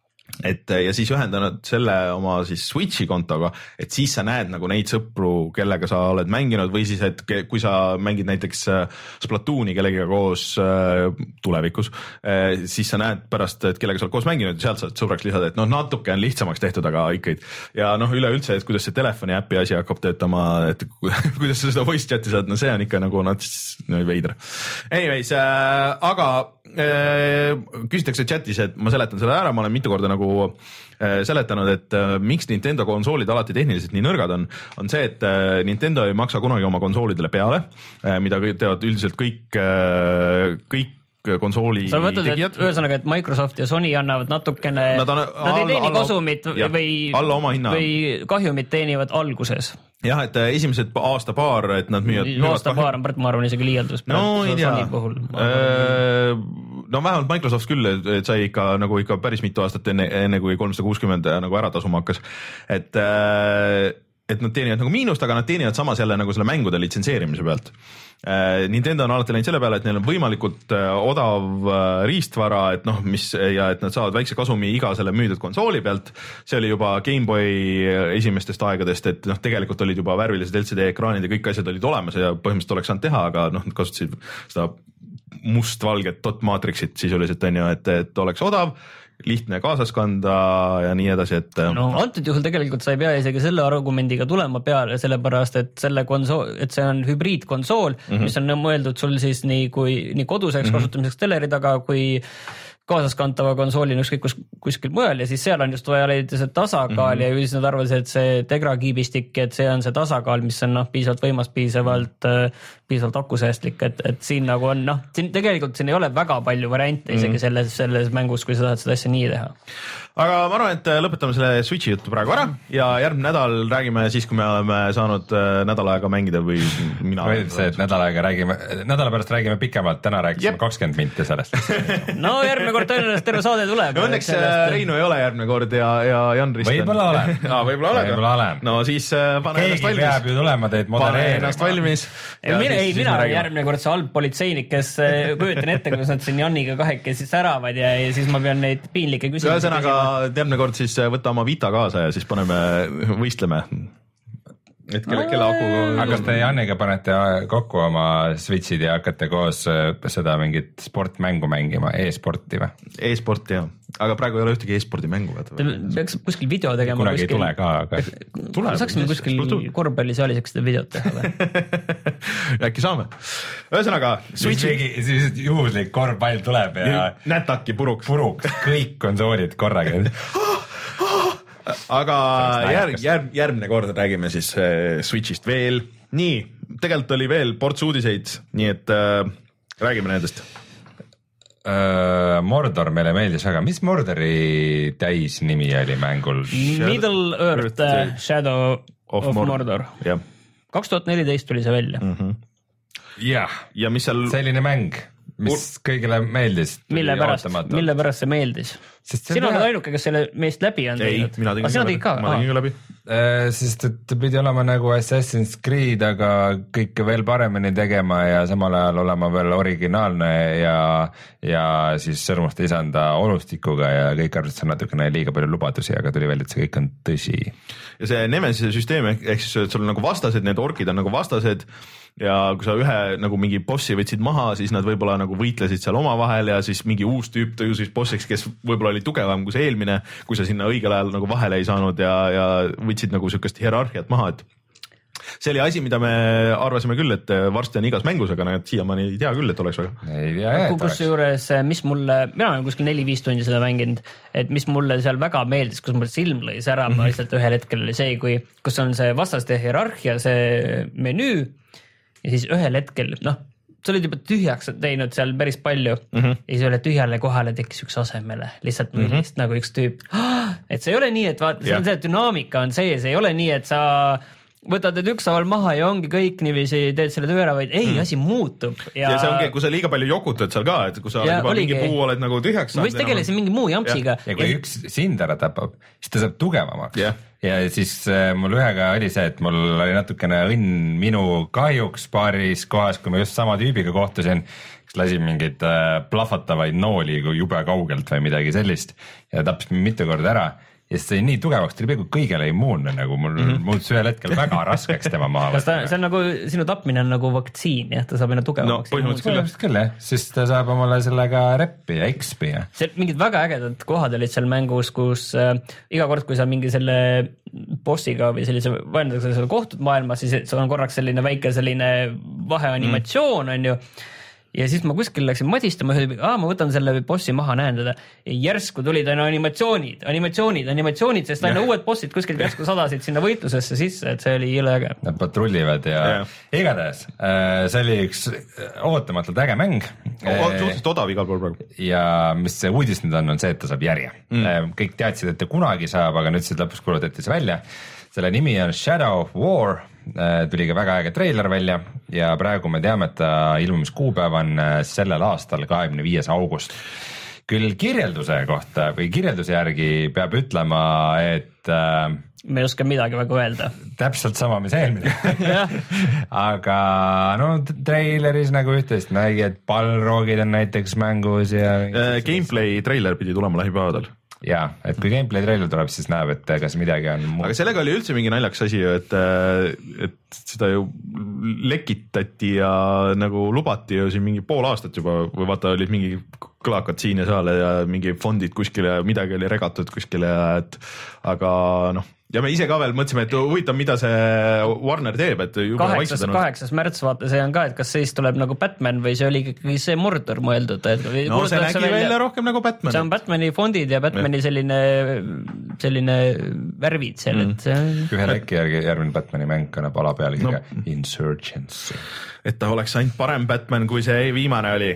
et ja siis ühendanud selle oma siis Switchi kontoga, et siis sa näed nagu neid sõpru, kellega sa oled mänginud või siis, et kui sa mängid näiteks Splatooni kellegiga koos tulevikus, siis sa näed pärast, et kellega sa oled koos mänginud ja sealt saad sõbraks lisada, et noh, natuke on lihtsamaks tehtud, aga ikkagi. Ja noh, üleüldse, et kuidas see telefoni äpi asi hakkab töötama, et kuidas sa seda voice chati saad, no see on ikka nagu nats no, veidra. Anyways, äh, aga küsitakse chatis, et ma seletan selle ära, ma olen mitu korda nagu seletanud, et miks Nintendo konsoolid alati tehniliselt nii nõrgad on, on see, et Nintendo ei maksa kunagi oma konsoolidele peale, mida teevad üldiselt kõik, kõik konsooli sa mõtled, et ühesõnaga, et Microsoft ja Sony annavad natukene, nad, on, nad ei teeni alla, kasumit ja, või, või kahjumit teenivad alguses. Jah, et esimesed aasta paar, et nad müüvad... Aasta paar on, ma arvan, isegi liialdus. No ei tea. No vähemalt Microsoft küll, et sai ikka, nagu ikka päris mitu aastat enne, enne kui kolmsada kuuskümmend nagu ära tasuma hakkas. Et, et nad teenivad nagu miinust, aga nad teenivad samas jälle nagu selle mängude litsenseerimise pealt. Nintendo on alati läinud selle peale, et neil on võimalikult odav riistvara, et noh, mis ja et nad saavad väikse kasumi iga selle müüdud konsooli pealt. See oli juba Game Boy esimestest aegadest, et noh, tegelikult olid juba värvilised L C D ekraanid ja kõik asjad olid olemas ja põhimõtteliselt oleks saanud teha, aga noh, nad kasutasid seda must-valget dot matrixit sisuliselt on ju, et, et oleks odav, lihtne kaasas kanda ja nii edasi, et no antud juhul tegelikult sa ei pea isegi selle argumendiga tulema peale, sellepärast et selle konsool, et see on hübriidkonsool, mm -hmm. mis on mõeldud sul siis nii kui nii koduseks mm -hmm. kasutamiseks teleri taga kui kaasaskantava konsoolina ükskõik kus, kuskil mujal ja siis seal on just vaja leida see tasakaal mm -hmm. ja siis nad arvasid, et see Tegra kiibistik, et see on see tasakaal, mis on noh, piisavalt võimas, piisavalt, piisavalt akusäästlik, et, et siin nagu on noh, siin tegelikult siin ei ole väga palju variante isegi mm -hmm. selles, selles mängus, kui sa tahad seda asja nii teha. Aga ma arvan, et lõpetame selle Switchi juttu praegu ära ja järgmine nädal räägime siis, kui me oleme saanud nädal aega mängida või mina. Või see, et nädal aega räägime, nädala pärast räägime pikemalt, täna rääkisime kakskümmend minti sellest. No järgmine kord tõenäoliselt terve saade tuleb. No õnneks sellest... Reinu ei ole järgmine kord ja, ja Jan Rist on. Võib-olla olen. Aa, võib-olla olen. Võib-olla olen. No siis pane keegi ennast valmis. Keegi peab ju tulema teid modereerima. Pane ennast valmis. Ei, mina, ei, mina olen järgmine kord see halb politseinik, kes kujutan ette, kuidas nad siin Janiga kahekesi säravad ja, ja siis ma pean neid piinlikke küsimusi. Ühesõnaga, järgmine kord siis võtta oma Vita kaasa ja siis paneme, võistleme. Et kelle, kelle aku... Aga kas te Janiga panete kokku oma Switchid ja hakkate koos seda mingit sportmängu mängima, e-sporti või? E-sporti jah, aga praegu ei ole ühtegi e-sporti mängu. Te peaks kuskil video tegema. Kunagi kuskil... ei tule ka, aga... Tule, saaksime kuskil korvpallisaalis seda videot teha või? Äkki saame. Ühesõnaga, Switchi... Siis juhuslik korvpall tuleb ja... Nätaki puruks. Puruks, kõik konsoolid korraga. Aga järg, järg, järgmine kord räägime siis äh, Switchist veel. Nii, tegelikult oli veel ports uudiseid, nii et äh, räägime nendest. Uh, Mordor meile meeldis väga. Mis Mordori täisnimi oli mängul? Middle Earth, Earth Shadow of, of Mordor, Mordor. Yeah. kaks tuhat neliteist tuli see välja. Mm -hmm. jah, ja mis seal... selline mäng, mis kõigile meeldis. Mille pärast, mille pärast see meeldis? Sina oled ainuke, kes selle meest läbi on teinud. Ei, mina tegin ka läbi. Ma tegin ka läbi. Uh, sest et ta pidi olema nagu Assassin's Creed, aga kõike veel paremini tegema ja samal ajal olema veel originaalne ja, ja siis sõrmuste isanda olustikuga ja kõik arvasid, see on natukene liiga palju lubadusi, aga tuli välja, et see kõik on tõsi. Ja see Nemesise süsteem, ehk siis sul on nagu vastased, need orkid on nagu vastased ja kui sa ühe nagu mingi bossi võtsid maha, siis nad võib-olla nagu võitlesid seal omavahel ja siis mingi uus tüüp tõusis bossiks, kes võib-olla oli tugevam kui see eelmine, kui sa sinna õigel ajal nagu vahele ei saanud ja, ja võtsid nagu sükest hierarhiat maha, et see oli asi, mida me arvasime küll, et varsti on igas mängus, aga näed, siiamaani ei tea küll, et oleks väga. Ei tea, kus juures, mis mulle, mina olen kuskil neli-viis tundi seda mänginud, et mis mulle seal väga meeldis, kus mul silm lõi särama mm -hmm. lihtsalt ühel hetkel oli see, kui, kus on see vastaste hierarhia, see menüü ja siis ühel hetkel, noh, sa olid juba tühjaks teinud seal päris palju mm -hmm. ja siis üle tühjale kohale tekkis üks asemele, lihtsalt mm -hmm. nagu üks tüüp. Et see ei ole nii, et vaata, see on see dünaamika on sees, ei ole nii, et sa võtad need ükshaaval maha ja ongi kõik niiviisi, teed selle töö ära, vaid ei mm., asi muutub. Ja... ja see ongi, kui sa liiga palju jokutad seal ka, et kui sa ja, juba oligi. mingi puu oled nagu tühjaks saanud. Võis tegeleda mingi muu jampsiga. Ja, ja kui ja... üks sind ära tapab, siis ta saab tugevamaks. Yeah. Ja siis äh, mul ühega oli see, et mul oli natukene õnn minu kahjuks paaris kohas, kui ma just sama tüübiga kohtusin, kes lasi mingeid äh, plahvatavaid nooli jube kaugelt või midagi sellist ja tappis mitu korda ära. Ja siis sai nii tugevaks, ta oli peaaegu kõigele immuunne, nagu mul mm -hmm. muutus ühel hetkel väga raskeks tema maha võtta. See on nagu, sinu tapmine on nagu vaktsiin, jah, ta saab enne tugevamaks. No põhimõtteliselt küll, jah, siis ta saab omale sellega reppi ja ekspi. Ja. See mingid väga ägedad kohad olid seal mängus, kus äh, iga kord, kui sa mingi selle bossiga või sellise vaendatakse selle kohtud maailmas, siis see on korraks selline väike selline vaheanimatsioon, mm. on ju. ja siis ma kuskil läksin madistama, aa, ma võtan selle bossi maha, näen teda. Järsku tulid aina animatsioonid, animatsioonid, animatsioonid, sest aina uued bossid kuskil järsku sadasid sinna võitlusesse sisse, et see oli jõle äge. Nad patrullivad ja yeah. igatahes see oli üks ootamatult äge mäng. Suhteliselt odav igal pool praegu. Ja mis see uudis nüüd on, on see, et ta saab järje. Mm. Kõik teadsid, et ta kunagi saab, aga nüüd siis lõpus kuulutati see välja. Selle nimi on Shadow of War, tuli ka väga äge treiler välja ja praegu me teame, et ta ilmumiskuupäev on sellel aastal kahekümne viies august. Küll kirjelduse kohta või kirjelduse järgi peab ütlema, et me ei oska midagi väga öelda. Täpselt sama, mis eelmine. Aga no treileris nagu ühtest nägi, et ballroogid on näiteks mängus ja gameplay treiler pidi tulema lähipäevadel. Jaa, et kui gameplay trailer tuleb, siis näeb, et kas midagi on muud. Aga sellega oli üldse mingi naljaks asi, et, et seda ju lekitati ja nagu lubati ju siin mingi pool aastat juba, või vaata olid mingi kõlakad siin ja seal ja mingi fondid kuskile ja midagi oli regatud kuskile ja et aga noh, ja me ise ka veel mõtlesime, et huvitav, mida see Warner teeb, et kaheksas, kaheksas märts vaata, see on ka, et kas siis tuleb nagu Batman või see oli ikkagi see Mordor mõeldud. Et no see nägi välja, välja rohkem nagu Batman. See on Batmani fondid ja Batmani selline, selline värvid seal, et see... Ühe lekki järgi järgmine Batmani mäng kannab ala pealgiga no. Insurgency. Et ta oleks ainult parem Batman, kui see viimane oli.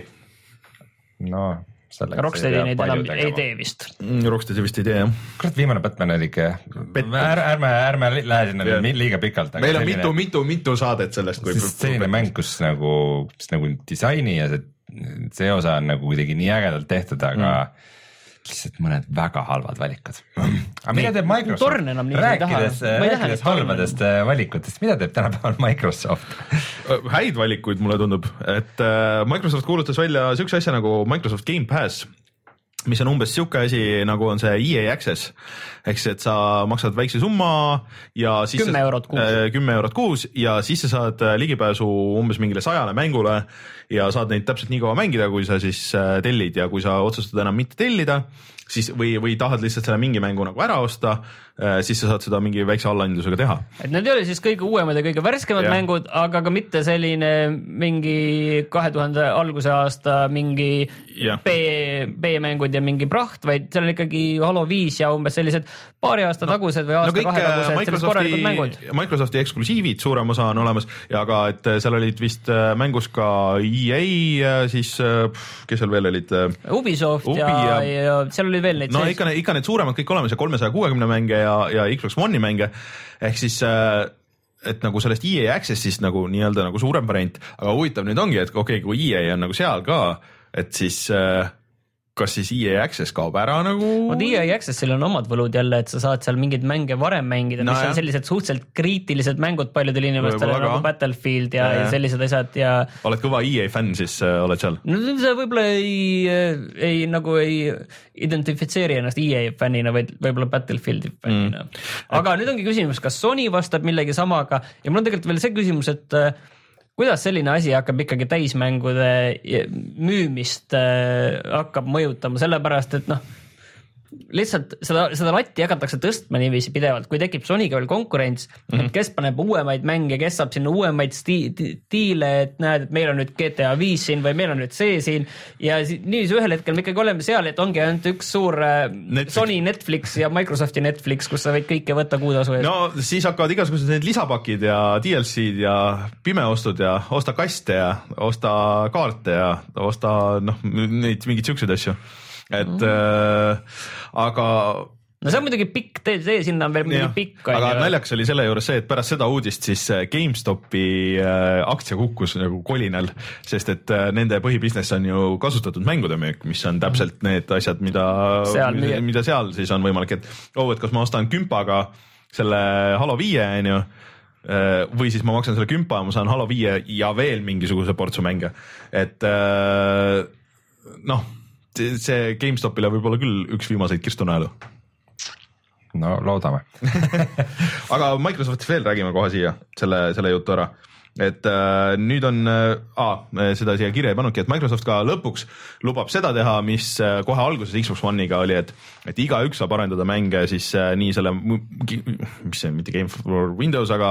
No... Rocksteadi neid enam ei tee vist. Rocksteadi vist ei tee, jah. Kurat, viimane Batman oli ikka, ärme, ärme, ärme lähe sinna yeah. liiga pikalt. Meil on selline, mitu, mitu, mitu saadet sellest. Kui selline mäng, kus nagu, nagu disaini ja see, see osa on nagu kuidagi nii ägedalt tehtud, aga mm. lihtsalt mõned väga halvad valikud. Aga mida teeb Microsoft? Rääkides, rääkides halvadest valikutest, mida teeb tänapäeval Microsoft? Häid valikuid mulle tundub, et Microsoft kuulutas välja siukse asja nagu Microsoft Game Pass, mis on umbes siuke asi, nagu on see E A Access. Ehk see, et sa maksad väikse summa ja siis kümme eurot kuus. kümme eurot kuus ja siis sa saad ligipääsu umbes mingile sajale mängule ja saad neid täpselt nii kaua mängida, kui sa siis tellid ja kui sa otsustad enam mitte tellida, siis või, või tahad lihtsalt selle mingi mängu nagu ära osta, siis sa saad seda mingi väikse allaindlusega teha. Et need ei ole siis kõige uuemad ja kõige värskemad ja. Mängud, aga ka mitte selline mingi kahe tuhande alguse aasta mingi ja. B, B-mängud ja mingi praht, vaid seal on ikkagi Halo viis ja umbes sellised paari aasta no, tagused või aasta no kahe tagused sellised korralikud mängud. Microsofti eksklusiivid suurem osa on olemas ja ka, et seal olid vist mängus ka E A, siis kes seal veel olid? Ubisoft Ubi ja, ja, ja seal oli veel neid no ikka, ikka need suuremad kõik olemas ja kolmesaja kuuekümne mänge ja, ja Xbox One'i mänge ehk siis et nagu sellest E A Accessist nagu nii-öelda nagu suurem variant, aga huvitav nüüd ongi, et okei okay,, kui E A on nagu seal ka, et siis kas siis E A Access kaob ära nagu? Vaat E A Accessil on omad võlud jälle, et sa saad seal mingeid mänge varem mängida, no, mis jah. On sellised suhteliselt kriitilised mängud paljudel inimestele nagu Battlefield ja, ja. ja sellised asjad ja... Oled kõva E A fänn, siis äh, oled seal? No sa võib-olla ei, ei, nagu ei identifitseeri ennast E A fännina, vaid võib-olla Battlefieldi fännina. Mm. Aga et... nüüd ongi küsimus, kas Sony vastab millegi samaga ja mul on tegelikult veel see küsimus, et kuidas selline asi hakkab ikkagi täismängude müümist äh, hakkab mõjutama, sellepärast et noh, lihtsalt seda, seda latti hakatakse tõstma niiviisi pidevalt, kui tekib Sonyga veel konkurents, mm -hmm. kes paneb uuemaid mänge, kes saab sinna uuemaid stiile, et näed, et meil on nüüd G T A viis siin või meil on nüüd see siin ja niiviisi ühel hetkel me ikkagi oleme seal, et ongi ainult üks suur Netflix. Sony Netflix ja Microsofti Netflix, kus sa võid kõike võtta kuutasu eest. No siis hakkavad igasugused need lisapakid ja D L C-d ja pimeostud ja osta kaste ja osta kaarte ja osta noh, neid mingeid siukseid asju. Et mm. äh, aga no see on muidugi pikk tee, tee sinna on veel muidugi pikk. Aga naljaks oli selle juures see, et pärast seda uudist siis GameStopi äh, aktsia kukkus nagu kolinal, sest et äh, nende põhibusiness on ju kasutatud mängude müük, mis on täpselt need asjad, mida seal, mida, mida seal siis on võimalik, et oh, et kas ma ostan kümpaga selle Halo viie, on ju, või siis ma maksan selle kümpa ja ma saan Halo viie ja veel mingisuguse portsu mänge, et äh, noh, see GameStopile võib olla küll üks viimaseid kirstunäelu. No loodame. Aga Microsoftist veel räägime kohe siia selle, selle jutu ära. et äh, nüüd on äh,, seda siia kirja ei pannudki, et Microsoft ka lõpuks lubab seda teha, mis äh, kohe alguses Xbox One'iga oli, et, et igaüks saab arendada mänge siis äh, nii selle, mis see, mitte Game for Windows, aga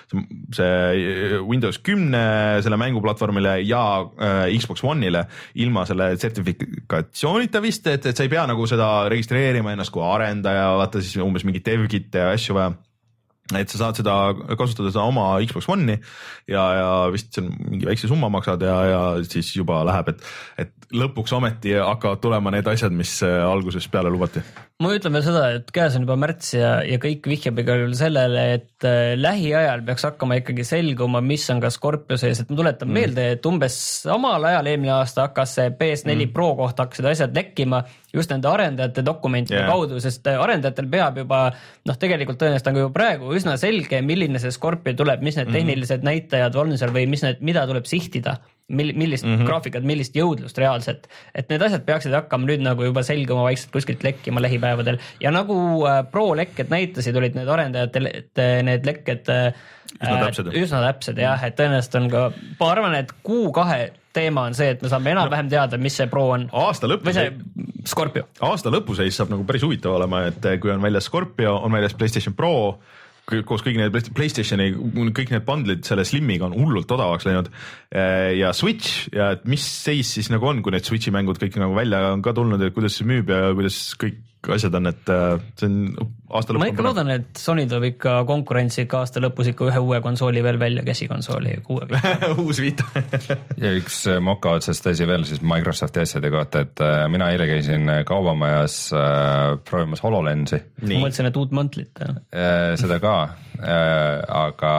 see Windows kümne selle mänguplatvormile ja äh, Xbox One'ile ilma selle sertifikatsioonita vist, et, et sa ei pea nagu seda registreerima ennast kui arendaja, vaata siis umbes mingi dev-kit'e ja asju vaja. Et sa saad seda kasutada seda oma Xbox One'i ja, ja vist see on mingi väikse summa maksad ja, ja siis juba läheb, et, et lõpuks ometi hakkavad tulema need asjad, mis alguses peale lubati. Ma ütlen veel seda, et käes on juba märts ja, ja kõik vihjab igal juhul sellele, et äh, lähiajal peaks hakkama ikkagi selguma, mis on ka Scorpio sees, et ma tuletan mm. meelde, et umbes samal ajal eelmine aasta hakkas see P S neli mm. Pro kohta hakkasid asjad lekkima just nende arendajate dokumentide yeah. kaudu, sest arendajatel peab juba, noh tegelikult tõenäoliselt on ka juba praegu üsna selge, milline see Scorpio tuleb, mis need tehnilised mm. näitajad on seal või mis need, mida tuleb sihtida. Mill, millist mm -hmm. graafikat, millist jõudlust reaalselt, et need asjad peaksid hakkama nüüd nagu juba selguma vaikselt kuskilt lekkima lähipäevadel ja nagu äh, Pro lekked näitasid, olid need arendajate need lekked äh, üsna täpsed, üsna täpsed jah, et tõenäoliselt on ka, ma arvan, et kuu kahe teema on see, et me saame enam-vähem teada, mis see Pro on. Aasta lõpus, või see Scorpio. Aasta lõpuseis saab nagu päris huvitav olema, et kui on väljas Scorpio, on väljas PlayStation Pro, koos kõik need PlayStationi, kõik need bundlid selle Slimiga on hullult odavaks läinud ja Switch ja et mis seis siis nagu on, kui need Switchi mängud kõik nagu välja on ka tulnud ja kuidas see müüb ja kuidas kõik asjad on, et see on aasta lõpus. Ma ikka loodan, et Sony toob ikka konkurentsi ikka aasta lõpus ikka ühe uue konsooli veel välja, käsikonsooli kuue Vita. Uus Vita. ja üks moka otsast asi veel siis Microsofti asjade kohta, et mina eile käisin kaubamajas äh, proovimas HoloLensi. Ma mõtlesin, et uut mantlit. Äh, seda ka, äh, aga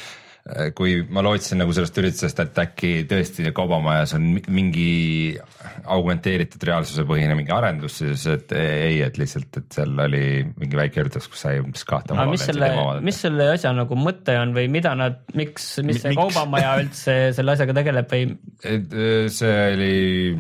kui ma lootsin nagu sellest üritusest, et äkki tõesti kaubamajas on mingi augmenteeritud reaalsuse põhine mingi arendus, siis et ei, et lihtsalt, et seal oli mingi väike üritus, kus sai umbes kahte no, mis, selle, mis selle asja nagu mõte on või mida nad, miks, mis see Miks? Kaubamaja üldse selle asjaga tegeleb või? See oli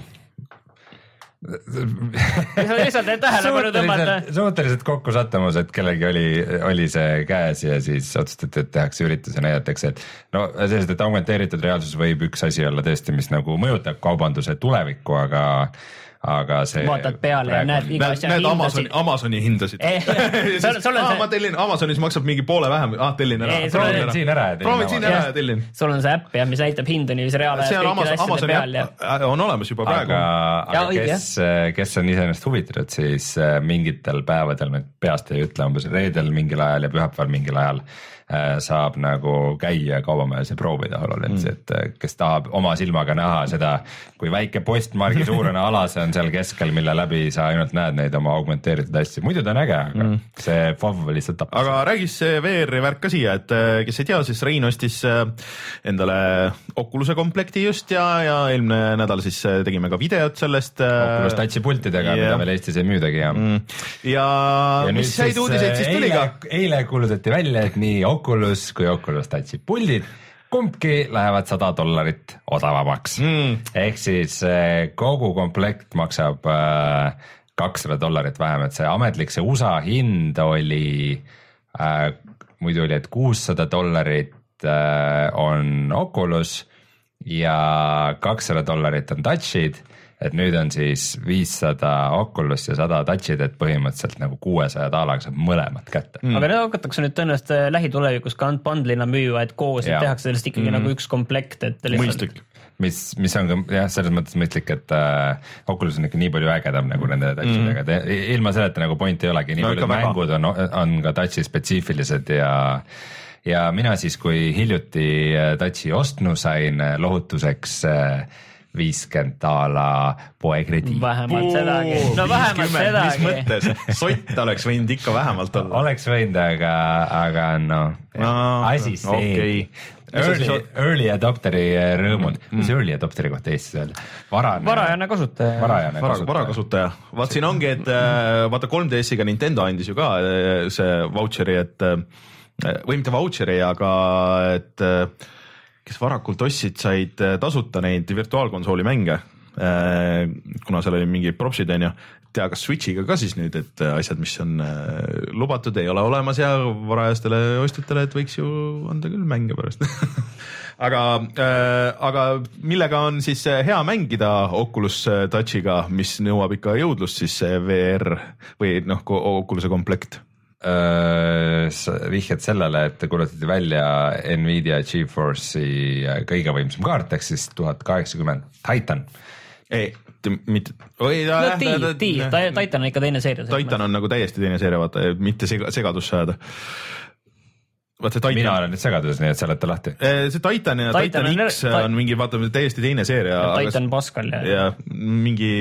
lihtsalt need tähelepanu tõmmata. Suhteliselt kokku sattumus, et kellegi oli, oli see käes ja siis otsustati, et tehakse üritus ja näidatakse, et no sellest, et augmenteeritud reaalsus võib üks asi olla tõesti, mis nagu mõjutab kaubanduse tulevikku, aga aga see vaatad peale ja näed iga asja hindasid. Amazoni, Amazoni hindasid. ah, ma tellin, Amazonis maksab mingi poole vähem, ah tellin ära. Proovin siin ära. Proovin siin ära ja tellin. Sul on see äpp ja mis näitab hindu nii reaalajas kõikide asjade peal. Ja... on olemas juba praegu. Aga, aga ja, kes, kes on iseenesest huvitatud, siis mingitel päevadel, me peast ei ütle, umbes reedel mingil ajal ja pühapäeval mingil ajal saab nagu käia kaubamajas ja proovida HoloLensi, mm. et kes tahab oma silmaga näha seda, kui väike postmargi suurene ala see on seal keskel, mille läbi sa ainult näed neid oma augmenteeritud asju. Muidu ta on äge, aga mm. see F O V lihtsalt tapab. Aga räägis see V R-i värk ka siia, et kes ei tea, siis Rein ostis endale Oculus'e komplekti just ja, ja eelmine nädal siis tegime ka videot sellest. Oculus Touchi pultidega, yeah. mida veel Eestis ei müüdagi. Ja, mm. ja, ja mis häid uudiseid siis tuli ka? Eile kuulutati välja, et nii Oculus kui Oculus Touchi puldid, kumbki lähevad sada dollarit odavamaks mm.. ehk siis kogu komplekt maksab kakssada dollarit vähem, et see ametlik, see U S A hind oli äh,, muidu oli, et kuussada dollarit äh, on Oculus ja kakssada dollarit on Touchid. Et nüüd on siis viissada Oculus ja sada Touchid, et põhimõtteliselt nagu kuuesaja daalaga saab mõlemad kätte. Mm. Aga need hakatakse nüüd tõenäoliselt lähitulevikus ka bundlina müüa, et koos et tehakse sellest ikkagi mm. nagu üks komplekt. Et mõistlik. Mis, mis on ka jah, selles mõttes mõistlik, et äh, Oculus on ikka nii palju ägedam nagu nende Touchidega. Mm. Ilma selleta nagu point ei olegi, nii no, palju mängud on, on ka Touchi spetsiifilised ja ja mina siis, kui hiljuti Touchi ostnu sain lohutuseks äh, viiskümmend daala poekrediit. Vähemalt sedagi. No vähemalt sedagi. Mis mõttes? Sott oleks võinud ikka vähemalt olla. Oleks võinud, aga, aga no, no asi see. Okay. Early, early adopteri rõõmud. Mm. Mis early adopteri kohta Eestis öelda? Varane, varajane kasutaja. Varajane kasutaja. Varakasutaja. Vaat siin ongi, et vaata kolm D S-iga Nintendo andis ju ka see voucheri, et või mitte voucheri, aga et kes varakult ostsid, said tasuta neid virtuaalkonsooli mänge, kuna seal oli mingi propsid on ju, tea kas Switchiga ka siis nüüd, et asjad, mis on lubatud, ei ole olemas ja varajastele ostjatele, et võiks ju anda küll mänge pärast aga äh,, aga millega on siis hea mängida Oculus Touchiga, mis nõuab ikka jõudlust, siis V R või noh, Oculus'e komplekt? Sa vihjad sellele, et kuulutati välja Nvidia GeForce'i kõige võimsam kaart, ehk siis tuhat kaheksakümmend Titan. Ei, mitte oi, no, tii, tii, Titan on ikka teine seeria. Titan on nagu täiesti teine seeria, vaata, mitte segadusse ajada. Titan... mina olen nüüd segaduses, nii et seleta lahti. See Titan ja Titan, Titan X on, on mingi, vaata, täiesti teine seeria. Titan aga... Pascal ja. Ja mingi...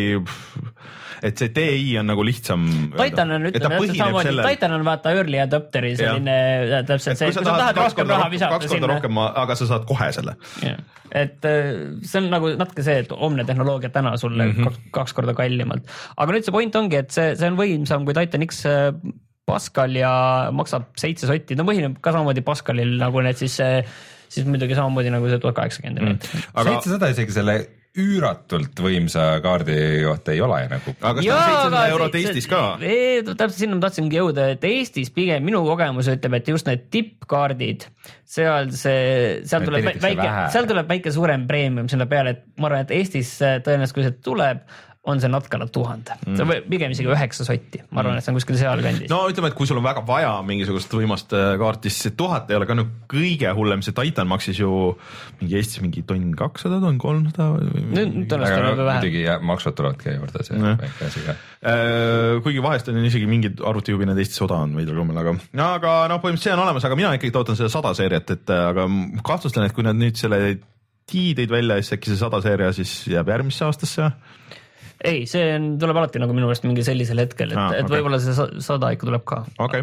et see T I on nagu lihtsam. Titan on, ütleme, samamoodi, selle... Titan on vaata early adopteri selline ja. Täpselt see, kui sa tahad rohkem raha visata kaks korda rohkem, aga sa saad kohe selle. Ja. Et see on nagu natuke see, et omne tehnoloogia täna sulle mm -hmm. kaks korda kallimalt. Aga nüüd see point ongi, et see, see on võimsam kui Titan X Pascal ja maksab seitse sotti. No põhineb ka samamoodi Pascalil nagu need siis, siis muidugi samamoodi nagu see tuhat kaheksakümmend. seitsesada isegi selle üüratult võimsa kaardi kohta ei ole nagu. Aga kas ta on seitsesada eurot Eestis ka? Ei, täpselt sinna ma tahtsingi jõuda, et Eestis pigem minu kogemus ütleb, et just need tippkaardid, seal see, seal tuleb väike, seal tuleb väike suurem preemium selle peale, et ma arvan, et Eestis tõenäoliselt, kui see tuleb, on see natuke alla tuhande. See on pigem isegi üheksa sotti. Ma arvan, et see on kuskil seal kandis. No ütleme, et kui sul on väga vaja mingisugust võimast kaarti, siis see tuhat ei ole ka nüüd kõige hullem. See Titan maksis ju mingi Eestis mingi tonn kakssada, tonn kolmsada. Nüüd tõenäoliselt on vähe. Muidugi maksvad tulevadki juurde see väike asi ka. Kuigi vahest on isegi mingid arvutijubinad Eestis odavan veidra ruumil, aga, aga noh, põhimõtteliselt see on olemas, aga mina ikkagi tootan seda sada seeriat, et aga kahtlustan, et kui nad nüüd selle tiideid välja, siis äkki see sada seeria siis jääb järgmisse aastasse. Ei, see on, tuleb alati nagu minu meelest mingi sellisel hetkel, et, ah, et okay. Võib-olla see sada ikka tuleb ka. Okei.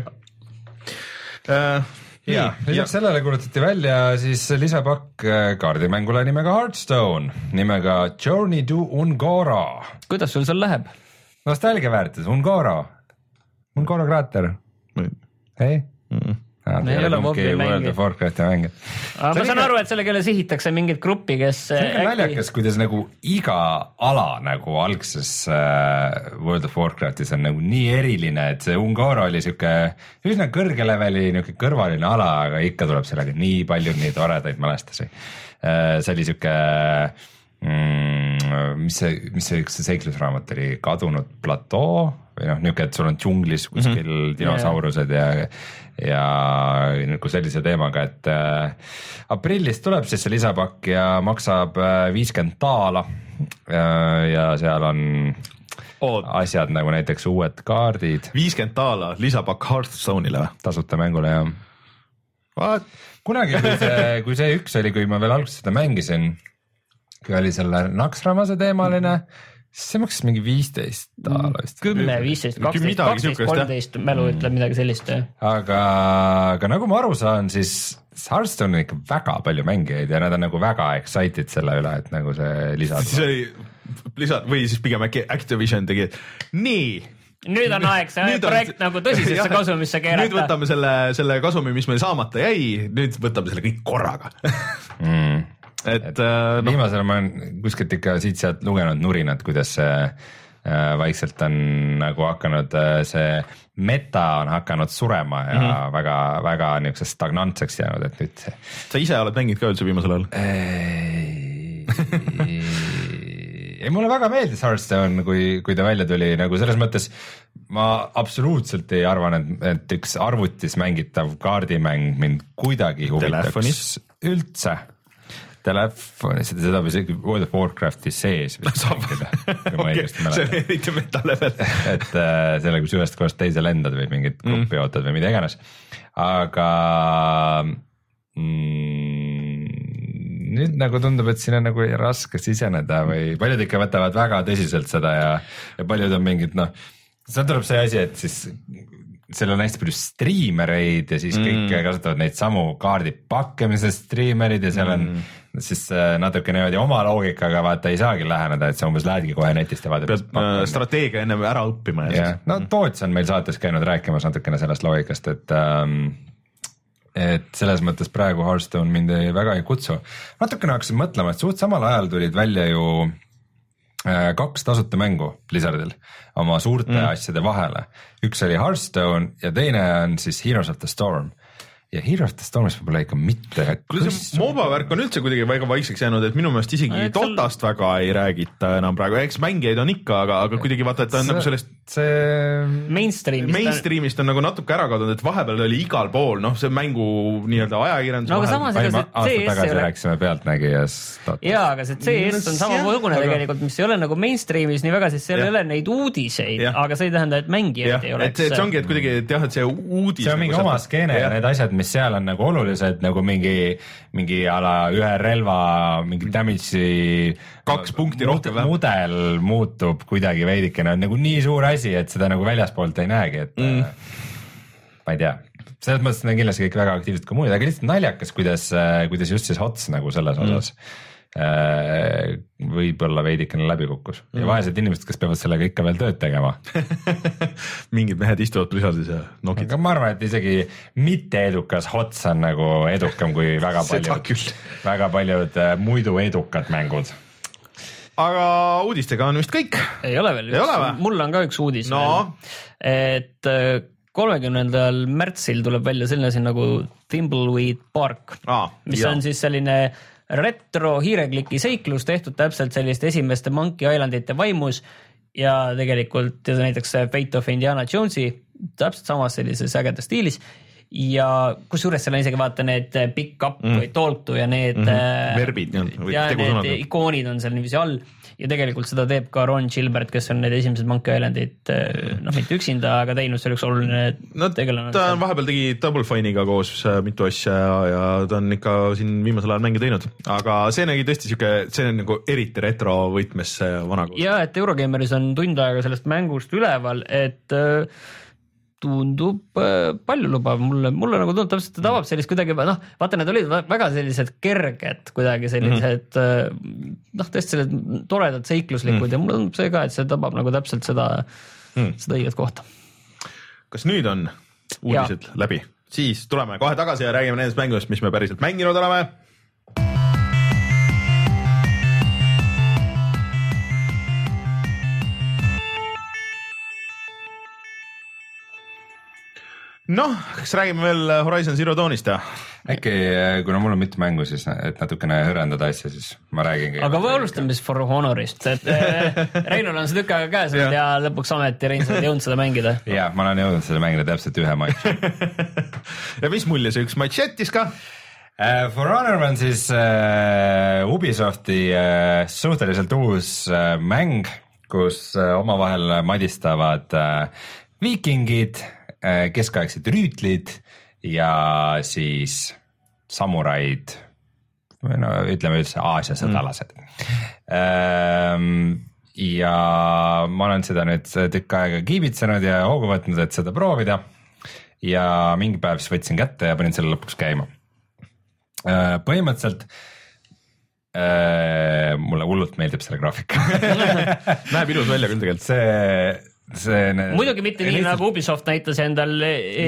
Okay. Uh, ja, lisaks sellele kuulutati välja siis lisapakk kaardimängule nimega Hearthstone, nimega Journey to Ungora. Kuidas sul seal läheb? Nostalgia väärtus, Ungora. Ungora kraater. Ei? Mm-mm. Ja, ei ole World of Warcrafti mängid. Ma saan aru, et selle keele sihitakse mingit gruppi, kes see on äkki... naljakas, kuidas nagu iga ala nagu algses äh, World of Warcraftis on nagu nii eriline, et see Ungora oli siuke üsna kõrge leveli niuke kõrvaline ala, aga ikka tuleb sellega nii palju nii toredaid mälestusi. Äh, see oli siuke mm, mis see, mis see üks seiklusraamat oli, kadunud platoo või noh, niuke, et sul on džunglis kuskil mm-hmm. dinosaurused ja ja nagu sellise teemaga, et äh, aprillis tuleb siis see lisapakk ja maksab äh, viiskümmend taala äh, ja seal on Oot. asjad nagu näiteks uued kaardid. viiskümmend taala lisapakk Hearthstone'ile või? Tasuta mängule, jah. What? Kunagi, kui see, kui see üks oli, kui ma veel alguses seda mängisin, kui oli selle Naxxramase teemaline, see maksis mingi viisteist taala vist. kümme, viisteist, kaksteist, kaksteist, kolmteist mälu ütleb midagi sellist. Aga, aga nagu ma aru saan, siis Hearthstone on ikka väga palju mängijaid ja nad on nagu väga excited selle üle, et nagu see lisad. Siis oli lisad või siis pigem äkki Activision tegi, nii. Nüüd on aeg see nüüd projekt on... nagu tõsisesse kasumisse keerata. Nüüd võtame selle, selle kasumi, mis meil saamata jäi, nüüd võtame selle kõik korraga. mm. et, et no. Viimasel ma olen kuskilt ikka siit-sealt lugenud nurinat, kuidas see äh, vaikselt on nagu hakanud äh, see meta on hakanud surema ja mm -hmm. väga, väga niisuguseks stagnantseks jäänud, et nüüd see... Sa ise oled mänginud ka üldse viimasel ajal? ei, mulle väga meeldis Hearthstone, kui, kui ta välja tuli, nagu selles mõttes ma absoluutselt ei arvan, et, et üks arvutis mängitav kaardimäng mind kuidagi huvitaks üldse. Telefonis, seda või see World of Warcrafti sees saab okay. see on eriti metalevel et äh, selle, kus ühest kohast teise lendad või mingit gruppi mm. ootad või mida iganes, aga mm, nüüd nagu tundub, et siin on nagu raske siseneda või paljud ikka võtavad väga tõsiselt seda ja, ja paljud on mingid noh, seal tuleb see asi, et siis seal on hästi palju striimereid ja siis kõik mm. kasutavad neid samu kaardipakke, mis on striimerid ja seal on mm. siis natuke niimoodi oma loogikaga vaata ei saagi läheneda, et sa umbes lähedki kohe netist ja vaatad. Pead strateegia enne ära õppima. Ja, no Toots on meil saates käinud rääkimas natukene sellest loogikast, et, ähm, et selles mõttes praegu Hearthstone mind ei, väga ei kutsu. Natukene hakkasin mõtlema, et suht samal ajal tulid välja ju kaks tasuta mängu Blizzardil oma suurte mm. asjade vahele. Üks oli Hearthstone ja teine on siis Heroes of the Storm. ja Hero of the Stormis võib-olla ikka mitte. Kuule see MOBA värk on üldse kuidagi väga vaikseks jäänud, et minu meelest isegi Dotast seal... väga ei räägita enam praegu, eks mängijaid on ikka, aga, aga kuidagi vaata, et ta on see, nagu sellest see mainstreamist, mainstreamist on nagu natuke ära kadunud, et vahepeal oli igal pool, noh see mängu nii-öelda ajakirjandus no, aga samas ega see C S tagasi ole... rääkisime Pealtnägijas jaa, aga see C S on sama võlgune aga... tegelikult, mis ei ole nagu mainstreamis nii väga, siis seal ei ole neid uudiseid, aga see ei tähenda, et mängijaid ei oleks. Et see ongi, et kuidagi et jah, et see uudis see on mingi oma skeene ja need asjad, mis seal on nagu olulised, nagu mingi mingi ala ühe relva mingi damage'i kaks punkti rohkem mudel muutub kuidagi veidikene, on nagu nii suur asi, et seda nagu väljaspoolt ei näegi, et mm. ma ei tea, selles mõttes on kindlasti kõik väga aktiivselt kommuunid, aga lihtsalt naljakas, kuidas, kuidas just siis Hots nagu selles osas mm. võib-olla veidikene läbi kukkus mm. ja vaesed inimesed, kes peavad sellega ikka veel tööd tegema mingid mehed istuvad Blizzardis ja nokid. Aga ma arvan, et isegi mitte edukas Hots on nagu edukam kui väga paljud, väga paljud muidu edukad mängud. Aga uudistega on vist kõik. Ei ole veel, ei ole mul on ka üks uudis no. veel. Et kolmekümnendal märtsil tuleb välja selline asi nagu Thimbleweed Park, ah, mis jah. on siis selline retro hiirekliki seiklus tehtud täpselt sellist esimeste Monkey Islandite vaimus ja tegelikult ja näiteks Fate of Indiana Jonesi täpselt samas sellises ägedas stiilis ja kusjuures seal on isegi vaata need pick up mm. või talk to ja need mm-hmm. verbid ja need ikoonid on seal niiviisi all ja tegelikult seda teeb ka Ron Gilbert, kes on need esimesed Monkey Islandid noh, mitte üksinda, aga teinud see üks oluline no, tegelane. Ta on vahepeal tegi Double Fine'iga koos mitu asja ja ta on ikka siin viimasel ajal mänge teinud, aga see nägi tõesti siuke, see on nagu eriti retro võtmes vana koos. Ja, et Eurogameris on tund aega sellest mängust üleval, et tundub palju lubav, mulle, mulle nagu tundub täpselt, ta tavab sellist kuidagi, noh, vaata, need olid väga sellised kerged kuidagi sellised, mm-hmm. noh, tõesti sellised toredad seikluslikud mm. ja mulle tundub see ka, et see tabab nagu täpselt seda, mm. seda õiget kohta. Kas nüüd on uudised ja. läbi? Siis tuleme kohe tagasi ja räägime nendest mängudest, mis me päriselt mänginud oleme. Noh, kas räägime veel Horizon Zero Dawnist ja? Äkki, kuna mul on mitu mängu, siis et natukene hõrendada asja, siis ma räägin. Aga või alustame siis For Honorist, et Reinul on see tükk aega käes ja. ja lõpuks ameti Rein sa jõudnud seda mängida. Ja, ma olen jõudnud seda mängida täpselt ühe matši. Ja mis mulje see üks matš jättis ka? Uh, For Honor on siis uh, Ubisofti uh, suhteliselt uus uh, mäng, kus uh, omavahel madistavad uh, viikingid, keskaegsed rüütlid ja siis samuraid või no ütleme üldse Aasia sõdalased mm. ja ma olen seda nüüd tükk aega kiibitsenud ja hoogu võtnud, et seda proovida ja mingi päev siis võtsin kätte ja panin selle lõpuks käima. Põhimõtteliselt mulle hullult meeldib selle graafika. Näeb ilus välja küll tegelikult. See See, muidugi mitte nii nagu Ubisoft näitas endal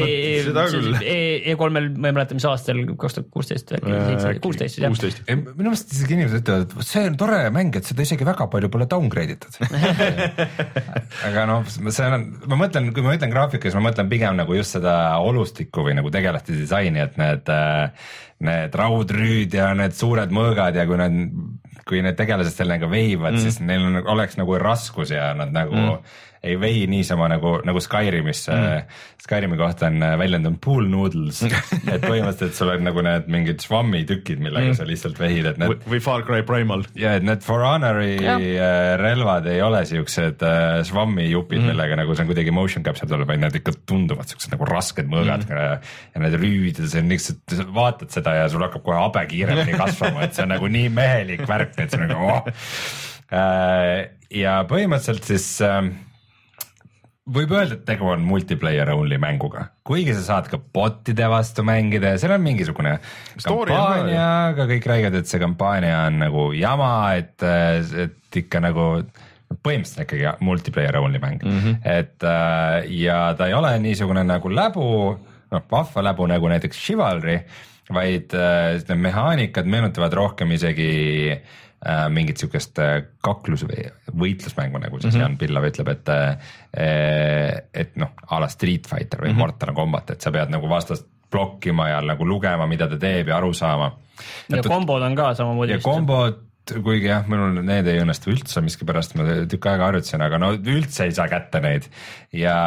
E kolmel, ma ei mäleta, mis aastal kaks tuhat kuusteist kuusteist minu meelest isegi inimesed ütlevad, et see on tore mäng, et seda isegi väga palju pole downgrade itud. Aga noh, see on, ma mõtlen, kui ma ütlen graafikas, ma mõtlen pigem nagu just seda olustikku või nagu tegelaste disaini, et need, need raudrüüd ja need suured mõõgad ja kui need kui need tegelased seal nagu veivad mm., siis neil on, oleks nagu raskus ja nad nagu mm. ei vei niisama nagu, nagu Skyrimis mm.. Skyrimi kohta on väljendanud pool noodles, et põhimõtteliselt sul on nagu need mingid svammi tükid, millega mm. sa lihtsalt vehid. Et need, või Far Cry Primal. Ja, et need For Honori ja. relvad ei ole siuksed uh, svammi jupid, mm. millega nagu see on kuidagi motion capture tuleb, vaid need ikka tunduvad siuksed nagu rasked mõõgad mm. ja, ja need rüüd ja see on lihtsalt, vaatad seda ja sul hakkab kohe habe kiiremini kasvama, et see on nagu nii mehelik värk, et see on nagu oh. uh, ja põhimõtteliselt siis uh, võib öelda, et tegu on multiplayer only mänguga, kuigi sa saad ka botide vastu mängida ja seal on mingisugune Story kampaania, aga kõik räägivad, et see kampaania on nagu jama, et, et ikka nagu põhimõtteliselt ikkagi multiplayer only mäng mm, -hmm. et ja ta ei ole niisugune nagu läbu, noh vahva läbu nagu näiteks Chivalry, vaid need mehaanikad meenutavad rohkem isegi äh, mingit siukest kaklus- või võitlusmängu, nagu siis mm -hmm. Jan Pillav ütleb, et et noh, a la Street Fighter või mm -hmm. Mortal Combat, et sa pead nagu vastast blokkima ja nagu lugema, mida ta teeb ja aru saama. ja et, kombod on ka samamoodi. ja kombod, kuigi jah, minul need ei õnnestu üldse miskipärast, ma tükk aega harjutasin, aga no üldse ei saa kätte neid ja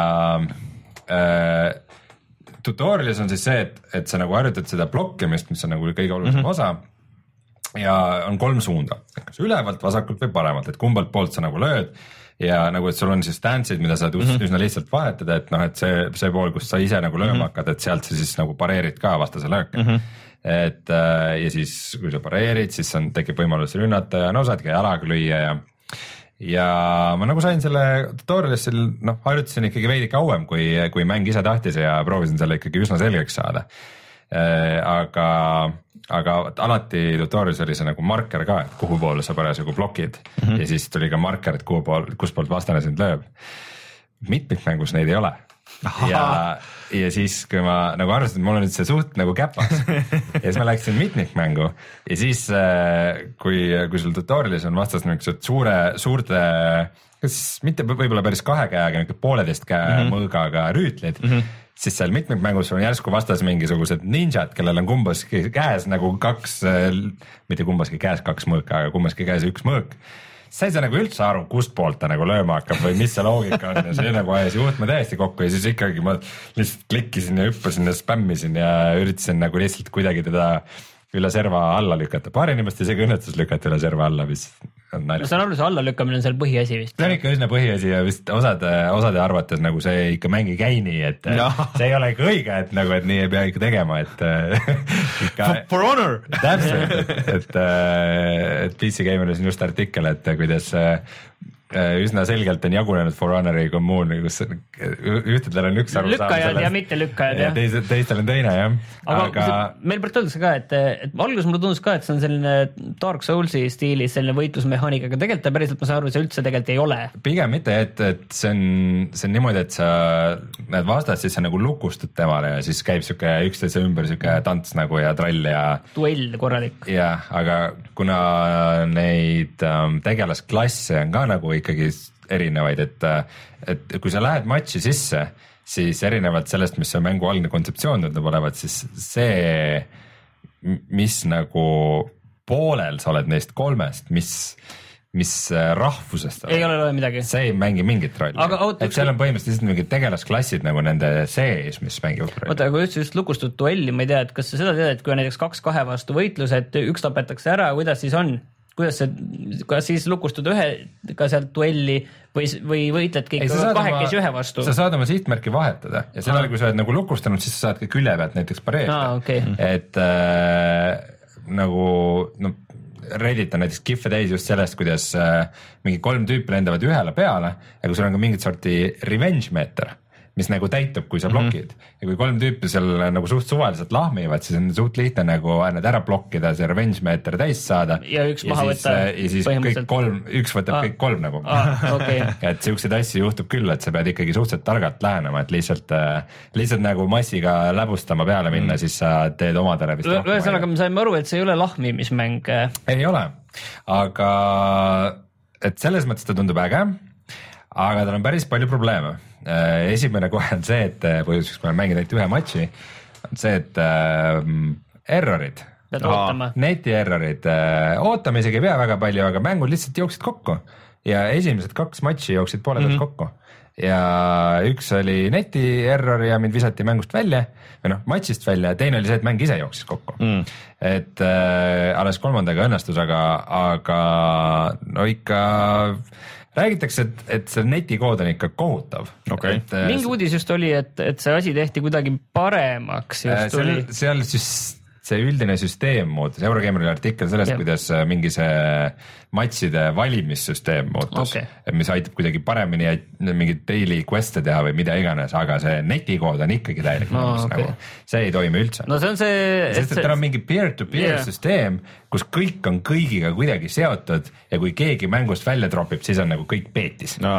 äh, tutorialis on siis see, et, et sa nagu harjutad seda blokkimist, mis on nagu kõige olulisem mm-hmm. osa ja on kolm suunda, kas ülevalt, vasakult või paremalt, et kumbalt poolt sa nagu lööd ja nagu, et sul on siis stance'id, mida saad mm-hmm. üsna lihtsalt vahetada, et noh, et see, see pool, kus sa ise nagu lööma mm-hmm. hakkad, et sealt sa siis nagu pareerid ka vastase lööke mm. -hmm. et ja siis, kui sa pareerid, siis on, tekib võimalus rünnata ja no saadki jalaga lüüa ja ja ma nagu sain selle tutorialis, noh, harjutasin ikkagi veidi kauem, kui, kui mäng ise tahtis ja proovisin selle ikkagi üsna selgeks saada. Aga, aga alati tutorialis oli see nagu marker ka, et kuhu poole sa parasjagu blokid mm -hmm. ja siis tuli ka marker, et kuhu pool, kus poolt vastane sind lööb. mitmikmängus neid ei ole. ja, ja siis, kui ma nagu arvasin, et mul on nüüd see suht nagu käpas ja siis ma läksin mitmikmängu ja siis, kui, kui sul tutorialis on vastas niisugused suure, suurte, kas mitte võib-olla päris kahe käega, niisugune pooleteist käe mm -hmm. mõõgaga rüütlid mm, -hmm. siis seal mitmikmängus on järsku vastas mingisugused ninjad, kellel on kumbaski käes nagu kaks, mitte kumbaski käes kaks mõõka, aga kumbaski käes üks mõõk. sa ei saa nagu üldse aru, kust poolt ta nagu lööma hakkab või mis see loogika on ja see nagu ajas juhtme täiesti kokku ja siis ikkagi ma lihtsalt klikkisin ja hüppasin ja spämmisin ja üritasin nagu lihtsalt kuidagi teda üle serva alla lükata. Paar inimest isegi õnnetus lükata üle serva alla, mis on naljakas. See on aru, see alla lükkamine on seal põhiasi vist. See on ikka üsna põhiasi ja vist osade, osade arvates nagu see ikka mäng ei käi nii, et ja. see ei ole ikka õige, et nagu, et nii ei pea ikka tegema, et ikka, for, for honor! Täpselt, et, et, et P C Gameris on just artikkel, et kuidas üsna selgelt on jagunenud For Honori kommuun, kus ühtedel on üks aru lükkajad ja mitte lükkajad ja teistel, teistel on teine jah. aga, aga... meil pärast öeldakse ka, et, et alguses mulle tundus ka, et see on selline Dark Soulsi stiilis selline võitlusmehaanika, aga tegelikult ta päriselt, ma saan aru, see üldse tegelikult ei ole. Pigem mitte, et, et see on, see on niimoodi, et sa näed vastast, siis sa nagu lukustud temale ja siis käib siuke üksteise ümber siuke tants nagu ja trall ja duell korralik. jah, aga kuna neid ähm, tegelasklasse on ka nagu ikkagi erinevaid, et, et kui sa lähed matši sisse, siis erinevalt sellest, mis see mängu algne kontseptsioon tundub olevat, siis see, mis nagu poolel sa oled neist kolmest, mis, mis rahvusest ei ole midagi. See ei mängi mingit rolli. Et seal on põhimõtteliselt mingid tegelasklassid nagu nende sees, mis mängivad rolli. Oota, kui üldse just lukustud duelli, ma ei tea, et kas sa seda tead, et kui on näiteks kaks kahe vastu võitlus, et üks tapetakse ära, kuidas siis on? Kuidas see, kas siis lukustud ühega sealt duelli või, või võitledki ikka kahekesi ühe vastu? Sa saad oma sihtmärki vahetada ja sellele, kui sa oled nagu lukustanud, siis sa saad ka külje pealt näiteks pareerida. Ah, okay. Et äh, nagu no, Reddit on näiteks kihve täis just sellest, kuidas äh, mingi kolm tüüpi lendavad ühele peale ja kui sul on ka mingit sorti revenge meeter, mis nagu täitub, kui sa blokid mm -hmm. ja kui kolm tüüpi seal nagu suht suvaliselt lahmivad, siis on suht lihtne nagu need ära blokkida, see revenge meeter täis saada ja üks maha ja võtta ja siis kõik kolm, üks võtab ah. kõik kolm nagu ah, okay. et siukseid asju juhtub küll, et sa pead ikkagi suhteliselt targalt lähenema, et lihtsalt lihtsalt nagu massiga läbustama peale minna mm., siis sa teed omadele vist rohkem. Ühesõnaga me saime aru, et see ei ole lahmimismäng. Ei ole, aga et selles mõttes ta tundub äge, aga tal on päris palju probleeme. Esimene kohe on see, et põhjuseks, kui ma mängin neid ühe matši, on see, et äh, errorid, neti errorid, äh, ootame isegi ei pea väga palju, aga mängud lihtsalt jooksid kokku ja esimesed kaks matši jooksid poole pealt mm -hmm. kokku ja üks oli neti error ja mind visati mängust välja või noh, matšist välja ja teine oli see, et mäng ise jooksis kokku mm. et äh, alles kolmandaga õnnestus, aga, aga no ikka räägitakse, et, et see netikood on ikka kohutav okay.. mingi uudis just oli, et, et see asi tehti kuidagi paremaks just seal, oli. seal siis see üldine süsteem muutus, Eurogameril artikkel sellest, yeah. kuidas mingi see matšide valimissüsteem muutus okay., mis aitab kuidagi paremini mingit daily quest'e teha või mida iganes, aga see netikood on ikkagi täielik no, okay. nagu, see ei toimi üldse. no see on see sest et tal on mingi peer-to-peer yeah. süsteem, kus kõik on kõigiga kuidagi seotud ja kui keegi mängust välja tropib, siis on nagu kõik peetis no.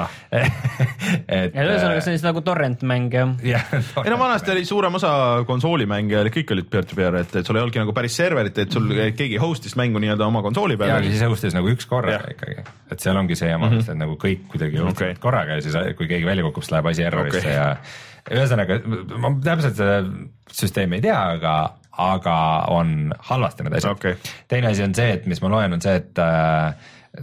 et ja ühesõnaga see on siis nagu torrent-mäng jah ja, ei no vanasti oli suurem osa konsoolimänge ja kõik olid peer-to-peer, et, et sul ei olnudki nagu päris serverit, et sul mm-hmm. keegi host'is mängu nii-öelda oma konsooli peal ja siis host'is nagu üks korraga ikkagi, et seal ongi see jama mm-hmm. et nagu kõik kuidagi okay. korraga ja siis kui keegi välja kukub, siis läheb asi errorisse okay. ja ühesõnaga ma täpselt seda süsteemi ei tea, aga aga on halvasti need asjad okay.. teine asi on see, et mis ma loen, on see, et äh,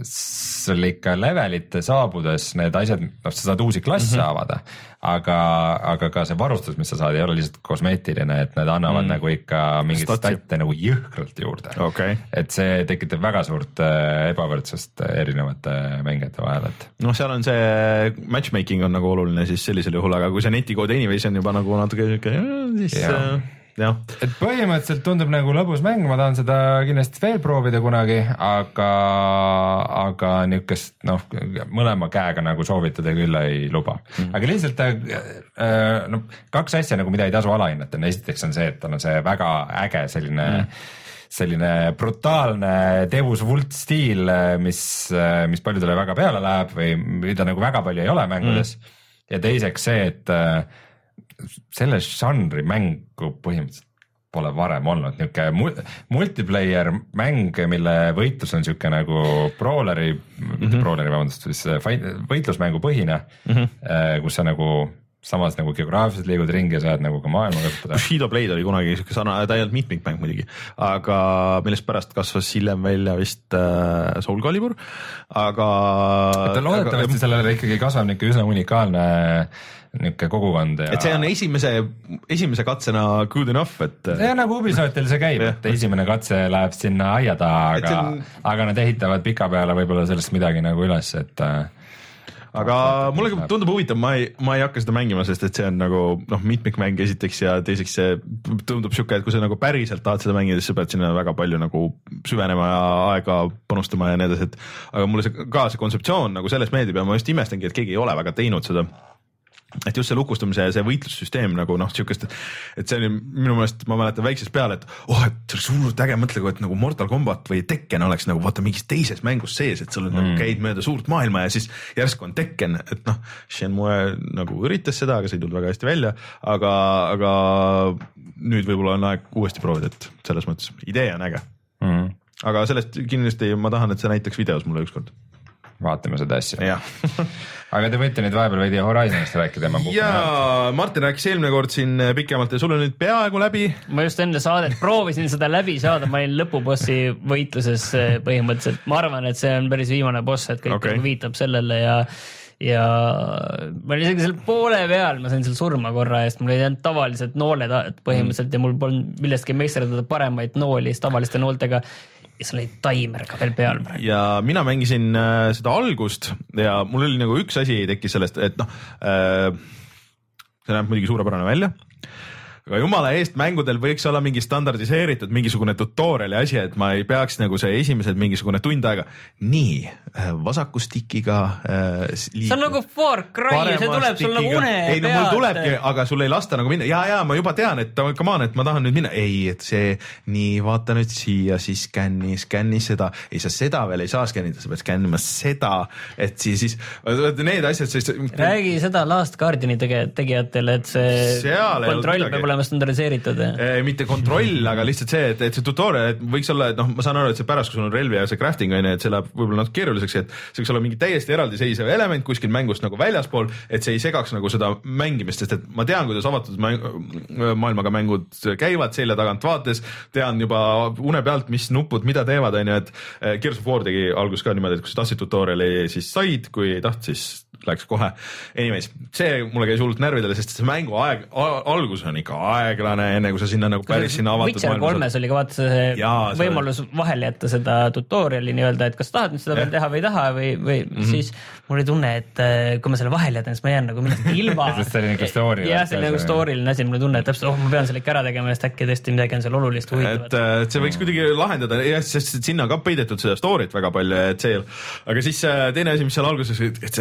sul ikka levelite saabudes need asjad, noh sa saad uusi klasse mm-hmm. avada, aga, aga ka see varustus, mis sa saad, ei ole lihtsalt kosmeetiline, et need annavad mm. nagu ikka mingit statte nagu jõhkralt juurde okay.. et see tekitab väga suurt ebavõrdsust erinevate mängijate vahel, et noh, seal on see matchmaking on nagu oluline siis sellisel juhul, aga kui see netikood anyways on juba nagu natuke siis ja. Ja. et põhimõtteliselt tundub nagu lõbus mäng, ma tahan seda kindlasti veel proovida kunagi, aga, aga niisugust noh, mõlema käega nagu soovitada küll ei luba mm.. aga lihtsalt äh, no, kaks asja nagu, mida ei tasu alahinnata, esiteks on see, et on see väga äge selline mm. selline brutaalne Devus Vult stiil, mis, mis paljudele väga peale läheb või mida nagu väga palju ei ole mängudes mm. ja teiseks see, et selle žanri mängu põhimõtteliselt pole varem olnud, niisugune multiplayer mäng, mille võitlus on niisugune nagu brawleri mm, -hmm. brawleri, vabandust, siis võitlusmängu põhine mm, -hmm. kus sa nagu samas nagu geograafiliselt liigud ringi ja saad nagu ka maailma kasutada. Bushido Blade oli kunagi niisugune sana, ta ei olnud mitmikmäng muidugi, aga millest pärast kasvas hiljem välja vist äh, Soul Calibur, aga et loodetavasti aga, sellele ikkagi kasvab niisugune üsna unikaalne niisugune kogukond ja et see on esimese, esimese katsena good enough, et ja nagu Ubisoftil see käib, et esimene katse läheb sinna aia taha, aga, on... aga nad ehitavad pika peale võib-olla sellest midagi nagu üles, et aga mulle tundub huvitav, ma ei, ma ei hakka seda mängima, sest et see on nagu noh, mitmikmäng esiteks ja teiseks see tundub siuke, et kui sa nagu päriselt tahad seda mängida, siis sa pead sinna väga palju nagu süvenema ja aega panustama ja nii edasi, et aga mulle see ka see kontseptsioon nagu selles meeldib ja ma just imestangi, et keegi ei ole väga teinud seda. Et just see lukustamise ja see võitlussüsteem nagu noh, siukest, et see oli minu meelest, ma mäletan väiksest peale, et oh, et see oleks hullult äge, mõtle, et nagu Mortal Combat või Tekken oleks nagu vaata mingis teises mängus sees, et sul on mm. nagu käid mööda suurt maailma ja siis järsku on Tekken, et noh, Shenmue nagu üritas seda, aga see ei tulnud väga hästi välja, aga, aga nüüd võib-olla on aeg uuesti proovida, et selles mõttes idee on äge mm.. aga sellest kindlasti ma tahan, et see näitaks videos mulle ükskord. Vaatame seda asja. aga te võite nüüd vahepeal veidi Horizonist rääkida. Jaa, Martin rääkis eelmine kord siin pikemalt ja sul on nüüd peaaegu läbi. Ma just enne saadet proovisin seda läbi saada, ma olin lõpubossi võitluses põhimõtteliselt. Ma arvan, et see on päris viimane boss, et kõik okay. viitab sellele ja ja ma olin isegi seal poole peal, ma sain seal surma korra eest, mul ei jäänud tavaliselt nooled põhimõtteliselt ja mul polnud millestki meisterdada paremaid nooli tavaliste nooltega. Ja seal oli taimer ka veel peal. Ja mina mängisin äh, seda algust ja mul oli nagu üks asi tekkis sellest, et noh, äh, see näeb muidugi suurepärane välja, aga jumala eest mängudel võiks olla mingi standardiseeritud mingisugune tutoriali asi, et ma ei peaks nagu see esimesed mingisugune tund aega nii vasakustikiga äh, see on nagu Far Cry ja see tuleb sul nagu une ei, no, mul tulebki, aga sul ei lasta nagu minna ja, ja ma juba tean, et come on, et ma tahan nüüd minna ei, et see nii, vaata nüüd siia, siis skänni, skänni seda ei, sa seda veel ei saa skännida, sa pead skännima seda, et siis, siis need asjad siis... räägi seda Last Guardiani tege, tegijatele, et see Seal kontroll peab olema standardiseeritud e, mitte kontroll, aga lihtsalt see, et, et see tutorial, et võiks olla, et noh, ma saan aru, et see pärast, kui sul on relvi ja see crafting on, et see läheb võib-olla natuke keeruliseks, et see võiks olla mingi täiesti eraldiseisev element kuskil mängust nagu väljaspool, et see ei segaks nagu seda mängimist, sest et ma tean, kuidas avatud mäng, maailmaga mängud käivad selja tagant vaates, tean juba une pealt, mis nupud mida teevad, on ju, et Gears of War tegi algus ka niimoodi, et kui sa tahtsid tutoriali, siis said, kui ei taht, siis läks kohe. Anyways, see mulle käis hullult närvidele, sest see mängu aeg, algus on ikka aeglane, enne kui sa sinna nagu päris sinna avatud Witcher kolmes oli ka vaata see Jaa, võimalus oli... vahele jätta seda tutoriali nii-öelda, et kas tahad nüüd seda veel teha või ei taha või, või mm-hmm. siis mul oli tunne, et kui ma selle vahele jätan, siis ma jään nagu millest ilma. sest see oli nagu story. jah, see oli nagu storyline asi, mul tunne, et täpselt, oh, ma pean selle ikka ära tegema, sest äkki tõesti midagi on seal olulist huvitavat. Et, et see võiks kuidagi lahendada, jah, sest sinna on ka peidetud seda story't väga palju, et see, aga siis teine asi, mis seal alguses, et see hääl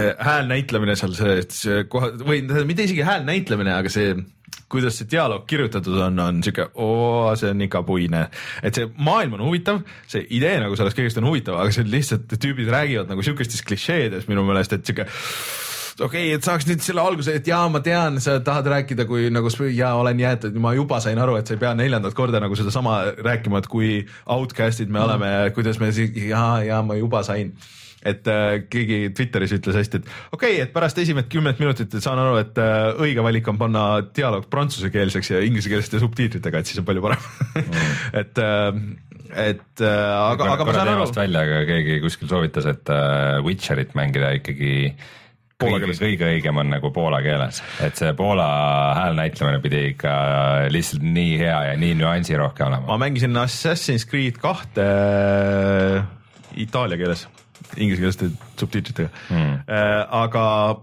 hääl näitlemine seal see, see kohe, või mitte isegi hääl näitlemine, aga see, kuidas see dialoog kirjutatud on, on siuke, oo, see on ikka puine. Et see maailm on huvitav, see idee nagu sellest kõigest on huvitav, aga see on lihtsalt, tüübid räägivad nagu siukestes klišeedes minu meelest, et siuke okei okay,, et saaks nüüd selle alguse, et jaa, ma tean, sa tahad rääkida, kui nagu jaa, olen jäetud, ma juba sain aru, et sa ei pea neljandat korda nagu seda sama rääkima, et kui outcast'id me oleme ja kuidas me siis, jaa, jaa, ma juba sain. Et äh, keegi Twitteris ütles hästi, et okei okay,, et pärast esimest kümmet minutit et saan aru, et äh, õige valik on panna dialoog prantsusekeelseks ja ingliskeelsete subtiitritega, et siis on palju parem mm. et äh, et äh, aga, aga ma saan aru. Välja, aga keegi kuskil soovitas, et äh, Witcherit mängida ikkagi kõige, kõige õigem on nagu poola keeles, et see poola häälnäitlemine pidi ikka lihtsalt nii hea ja nii nüansirohke olema. Ma mängisin Assassin's Creed kahte itaalia keeles, ingliskeelsete subtiitritega mm. äh, aga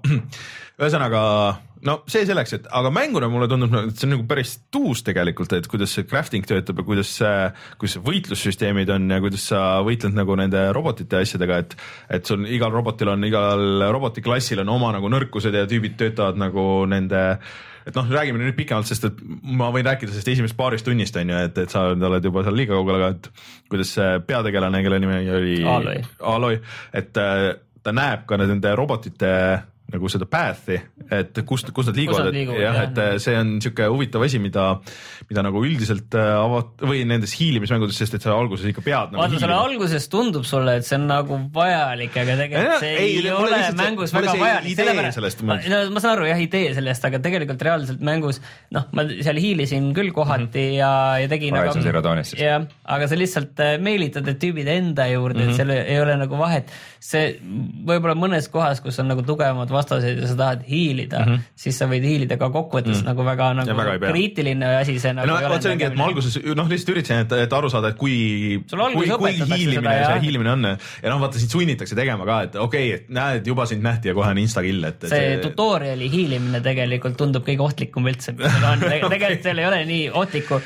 ühesõnaga no see selleks, et aga mänguna mulle tundub, et see on nagu päris tuus tegelikult, et kuidas see crafting töötab ja kuidas see, kuidas see võitlussüsteemid on ja kuidas sa võitled nagu nende robotite asjadega, et et sul igal robotil on, igal robotiklassil on oma nagu nõrkused ja tüübid töötavad nagu nende, et noh, räägime nüüd pikemalt, sest et ma võin rääkida sellest esimest paarist tunnist on ju, et, et sa oled juba seal liiga kaugel, aga et kuidas see peategelane, kelle nimi oli Aloy, Aloy, et ta näeb ka nende robotite nagu seda path'i, et kust, kust nad liiguvad, et jah, et see on niisugune huvitav asi, mida, mida nagu üldiselt avat- või nendes hiilimismängudes, sest et sa alguses ikka pead nagu vaata, selle alguses tundub sulle, et see on nagu vajalik, aga tegelikult see ei, ei ole mängus väga vajalik. Sellepärast, ma, no, ma saan aru jah, idee sellest, aga tegelikult reaalselt mängus, noh, ma seal hiilisin küll kohati mm -hmm. ja, ja tegin aga, ja, aga sa lihtsalt meelitad, et tüübid enda juurde, mm -hmm. et seal ei ole nagu vahet. See võib-olla mõnes kohas, kus on nagu tugevamad vastaseid ja sa tahad hiilida, mm -hmm. siis sa võid hiilida ka kokkuvõttes mm -hmm. nagu väga nagu väga kriitiline asi see nagu no, ei ole. See ongi, et ma alguses noh, lihtsalt üritasin, et, et aru saada, et kui, kui, kui hiilimine seda, see hiilimine on ja noh, vaata sind sunnitakse tegema ka, et okei okay,, et näed, juba sind nähti ja kohe on instakill, et see, see tutoriali hiilimine tegelikult tundub kõige ohtlikum üldse, mis seal on. Tegelikult seal ei ole nii ohtlikku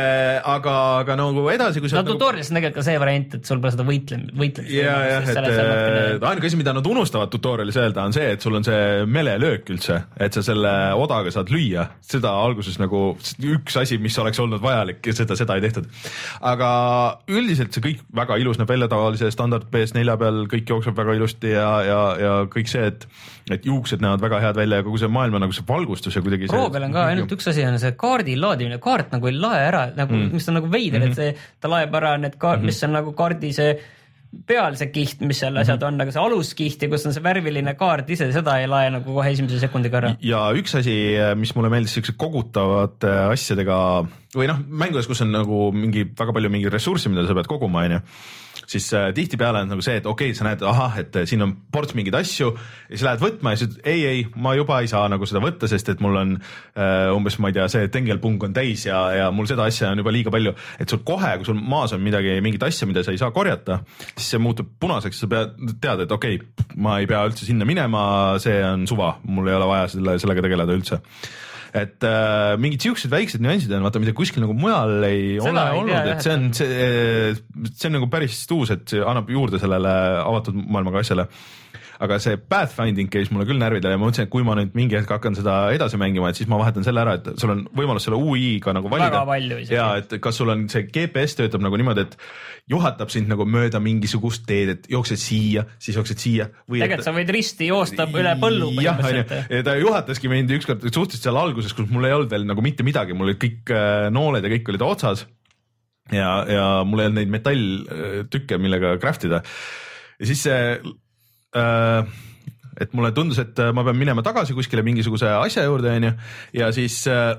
aga, aga nagu edasi, kui no tutorialis on tegelikult ka see variant, et sul pole seda võitlemist võitlem, ja, jah, et ainuke asi, mida nad unustavad tutorialis öelda, on see, et sul on see melelöök üldse, et sa selle odaga saad lüüa, seda alguses nagu üks asi, mis oleks olnud vajalik ja seda, seda ei tehtud. Aga üldiselt see kõik väga ilus näeb välja, tavalise standard P S neli peal kõik jookseb väga ilusti ja, ja, ja kõik see, et, et juuksed näevad väga head välja ja kogu see maailm on nagu see valgustus ja kuidagi Pro peal on ka ainult üks asi on see kaardi laadimine, kaart nagu ei lae ära, nagu, mm. mis on nagu veider, mm -hmm. et see, ta laeb ära need kaart, mm -hmm. mis on nagu kaardi see peal see kiht, mis seal asjad mm -hmm. on, aga see aluskiht ja kus on see värviline kaart ise, seda ei lae nagu kohe esimese sekundiga ära. Ja üks asi, mis mulle meeldis siukse kogutavate asjadega või noh, mängudes, kus on nagu mingi väga palju mingi ressurssi, mida sa pead koguma, onju, siis äh, tihtipeale on nagu see, et okei okay,, sa näed, ahah, et siin on ports mingeid asju ja sa lähed võtma ja sa ütled, ei, ei, ma juba ei saa nagu seda võtta, sest et mul on äh, umbes, ma ei tea, see tengelpung on täis ja, ja mul seda asja on juba liiga palju, et sul kohe, kui sul maas on midagi, mingit asja, mida sa ei saa korjata, siis see muutub punaseks, sa pead teada, et okei okay,, ma ei pea üldse sinna minema, see on suva, mul ei ole vaja selle, sellega tegeleda üldse. Et äh, mingid siuksed väiksed nüansid on, vaata, mida kuskil nagu mujal ei Seda ole ei olnud, tea, et see on, see, see on nagu päris tuus, et see annab juurde sellele avatud maailmaga asjale. Aga see pathfinding käis mulle küll närvidele ja ma mõtlesin, et kui ma nüüd mingi hetk hakkan seda edasi mängima, et siis ma vahetan selle ära, et sul on võimalus selle U I-ga nagu valida. Ja et kas sul on see G P S töötab nagu niimoodi, et juhatab sind nagu mööda mingisugust teed, et jooksed siia, siis jooksed siia. Tegelikult et... sa võid risti joosta üle põllu. Jah, ja ta juhataski mind ükskord suhteliselt seal alguses, kus mul ei olnud veel nagu mitte midagi, mul olid kõik nooled ja kõik olid otsas ja, ja mul ei olnud neid metalltükke, millega craft ida. Ja siis see Uh, et mulle tundus, et ma pean minema tagasi kuskile mingisuguse asja juurde, onju, ja siis uh,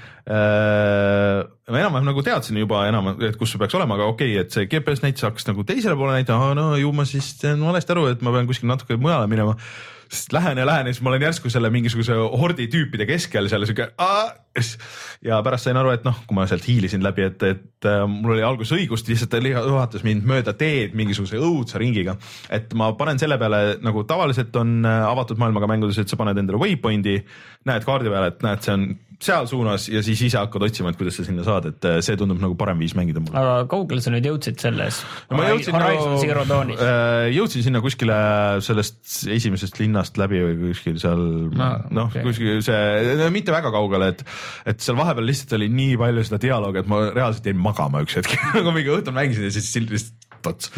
uh, ma enam-vähem nagu teadsin juba enam, et kus see peaks olema, aga okei okay,, et see G P S näitas hakkas nagu teisele poole näitama, no ju ma siis teen valesti aru, et ma pean kuskil natuke mujale minema. Sest lähen ja lähen ja siis ma olen järsku selle mingisuguse hordi tüüpide keskel seal siuke ja pärast sain aru, et noh, kui ma sealt hiilisin läbi, et, et mul oli alguses õigust, lihtsalt ta juhatas mind mööda teed mingisuguse õudse ringiga, et ma panen selle peale nagu tavaliselt on avatud maailmaga mängudes, et sa paned endale waypointi, näed kaardi peale, et näed, see on seal suunas ja siis ise hakkad otsima, et kuidas sa sinna saad, et see tundub nagu parem viis mängida mulle. Aga kaugele sa nüüd jõudsid selles? No, ma jõudsin, nagu, jõudsin sinna kuskile sellest esimesest linnast läbi või kuskil seal, no, noh okay., kuskil see, mitte väga kaugele, et, et seal vahepeal lihtsalt oli nii palju seda dialoogi, et ma reaalselt jäin magama üks hetk, nagu mingi õhtul mängisin ja siis lihtsalt tots.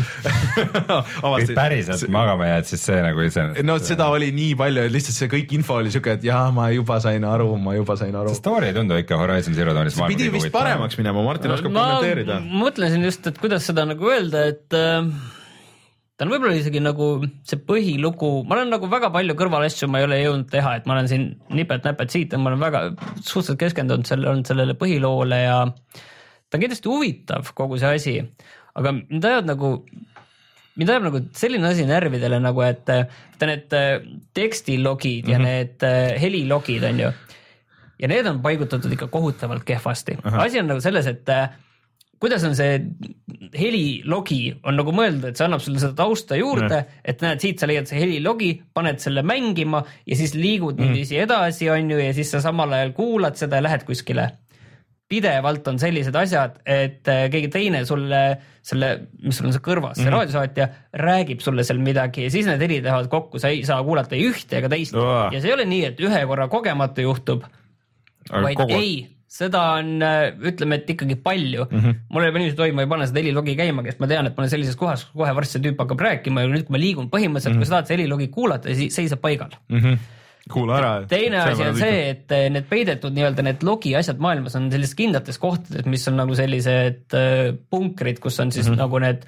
Kui päriselt magama jääd, siis see nagu ise... No seda oli nii palju, et lihtsalt see kõik info oli siuke, et jaa, ma juba sain aru, ma juba sain aru. See story ei tundu ikka Horizon Zero Dawnis maailma pidi vist paremaks minema, Martin oskab ma kommenteerida. Ma mõtlesin just, et kuidas seda nagu öelda, et äh, ta on võib-olla isegi nagu see põhilugu, ma olen nagu väga palju kõrvalasju, ma ei ole jõudnud teha, et ma olen siin nipet-näpet siit ja ma olen väga suhteliselt keskendunud selle, sellele põhiloole ja ta on kindlasti huvitav kogu see asi, aga mind ajad nagu, mind ajab nagu selline asi närvidele nagu, et ta need tekstilogid ja mm-hmm. need helilogid on ju ja need on paigutatud ikka kohutavalt kehvasti. Aha. Asi on nagu selles, et kuidas on see helilogi on nagu mõeldud, et see annab sulle seda tausta juurde, mm. et näed, siit sa leiad see helilogi, paned selle mängima ja siis liigud mm. niiviisi edasi on ju ja siis sa samal ajal kuulad seda ja lähed kuskile. Pidevalt on sellised asjad, et keegi teine sulle, selle, mis sul on see kõrvas, see mm. raadiosaatja räägib sulle seal midagi ja siis need helid lähevad kokku, sa ei saa kuulata ei ühte ega teist. Oh. Ja see ei ole nii, et ühe korra kogemata juhtub, aga vaid kogu... ei, seda on, ütleme, et ikkagi palju. Mm-hmm. Mul ei ole niiviisi toimuma, ei pane seda helilogi käima, kes ma tean, et ma olen sellises kohas, kohe varsti see tüüp hakkab rääkima ja nüüd kui ma liigun põhimõtteliselt, mm-hmm. kui sa tahad see helilogi kuulata, siis seisab paigal. Mm-hmm. Kuula ära. Teine asi on see, et need peidetud nii-öelda need logi asjad maailmas on sellised kindlates kohtades, mis on nagu sellised punkrid, kus on siis mm-hmm. nagu need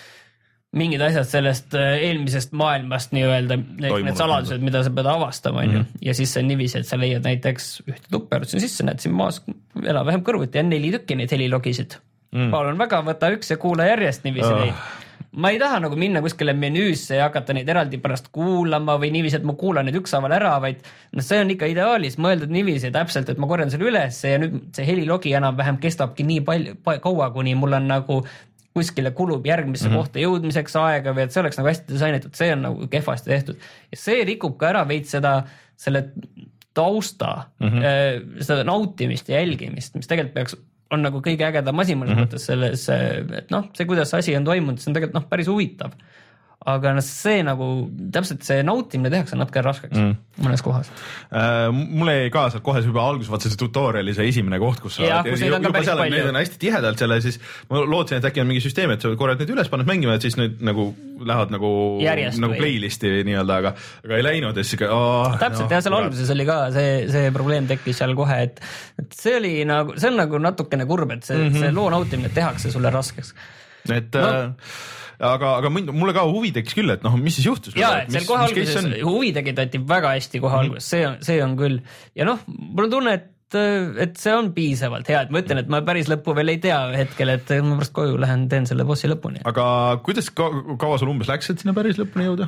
mingid asjad sellest eelmisest maailmast nii-öelda, need saladused, mida sa pead avastama mm-hmm. ja siis see on niiviisi, et sa leiad näiteks ühte tupperutsin sisse, näed siin maas elab vähem kõrvuti ja neli tükki neid helilogisid. Mm. Palun väga, võta üks ja kuula järjest niiviisi oh. neid. Ma ei taha nagu minna kuskile menüüsse ja hakata neid eraldi pärast kuulama või niiviisi, et ma kuulan neid ükshaaval ära, vaid no see on ikka ideaalis mõeldud niiviisi täpselt, et ma korjan selle üles ja nüüd see helilogi enam vähem kestabki nii palju, kaua, kuni mul on nagu kuskile kulub järgmisse mm-hmm. kohta jõudmiseks aega või et see oleks nagu hästi disainitud, see on nagu kehvasti tehtud. Ja see rikub ka ära veid seda, selle tausta, mm-hmm. seda nautimist ja jälgimist, mis tegelikult peaks on nagu kõige ägedam asi mõnes mm-hmm. mõttes selles, et noh, see kuidas asi on toimunud, see on tegelikult noh, päris huvitav. Aga no see nagu, täpselt see nautimine tehakse natuke raskeks mm. mõnes kohas. Äh, mulle ei ka seal kohe juba alguses vaata see tutoriali see esimene koht, kus sa ja, kus juba seal on, need on hästi tihedalt selle, siis ma lootsin, et äkki on mingi süsteem, et sa korrad need üles, paned mängima, et siis nüüd nagu lähevad nagu, nagu playlisti nii-öelda, aga, aga ei läinud. Ka, oh, täpselt no, ja seal alguses oli ka see, see probleem tekkis seal kohe, et, et see oli nagu, see on nagu natukene kurb, et see, mm-hmm. see loo nautimine tehakse sulle raskeks. Et no. äh, aga, aga mulle ka huvi tekkis küll, et noh, mis siis juhtus? Jaa, et seal kohe alguses huvi tekitati väga hästi kohe alguses, see on, see on küll. Ja noh, mul on tunne, et, et see on piisavalt hea, et ma ütlen, et ma päris lõppu veel ei tea hetkel, et ma pärast koju lähen, teen selle bossi lõpuni. Aga kuidas ka, kaua sul umbes läks, et sinna päris lõpuni jõuda?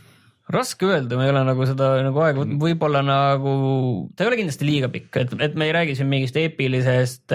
Raske öelda, ma ei ole nagu seda nagu aega, võib-olla nagu, ta ei ole kindlasti liiga pikk, et, et me ei räägi siin mingist eepilisest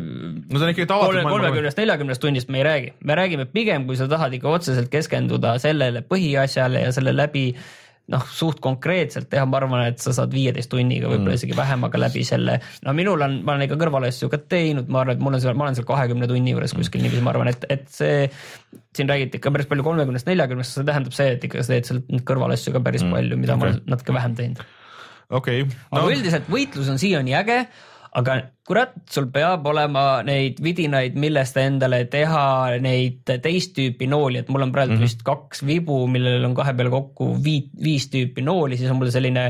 no see on ikkagi tavaliselt kolmekümnest nelikümnest tunnist me ei räägi. Me räägime pigem, kui sa tahad ikka otseselt keskenduda sellele põhiasjale ja selle läbi noh, suht konkreetselt teha, ma arvan, et sa saad viieteist tunniga, võib-olla isegi vähem, aga läbi selle, no minul on, ma olen ikka kõrvalasju ka teinud, ma arvan, et mul on seal, ma olen seal kahekümne tunni juures kuskil niiviisi, ma arvan, et, et see, siin räägiti ikka päris palju kolmekümnest nelikümnest, see tähendab see, et ikka sa teed seal kõrvalasju ka päris palju, mida okay. ma olen natuke vähem teinud. Okay. No. Aga üldiselt võitlus on siiani äge, aga kurat, sul peab olema neid vidinaid, millest endale teha neid teist tüüpi nooli, et mul on praegu mm-hmm. vist kaks vibu, millel on kahe peale kokku viit, viis tüüpi nooli, siis on mul selline,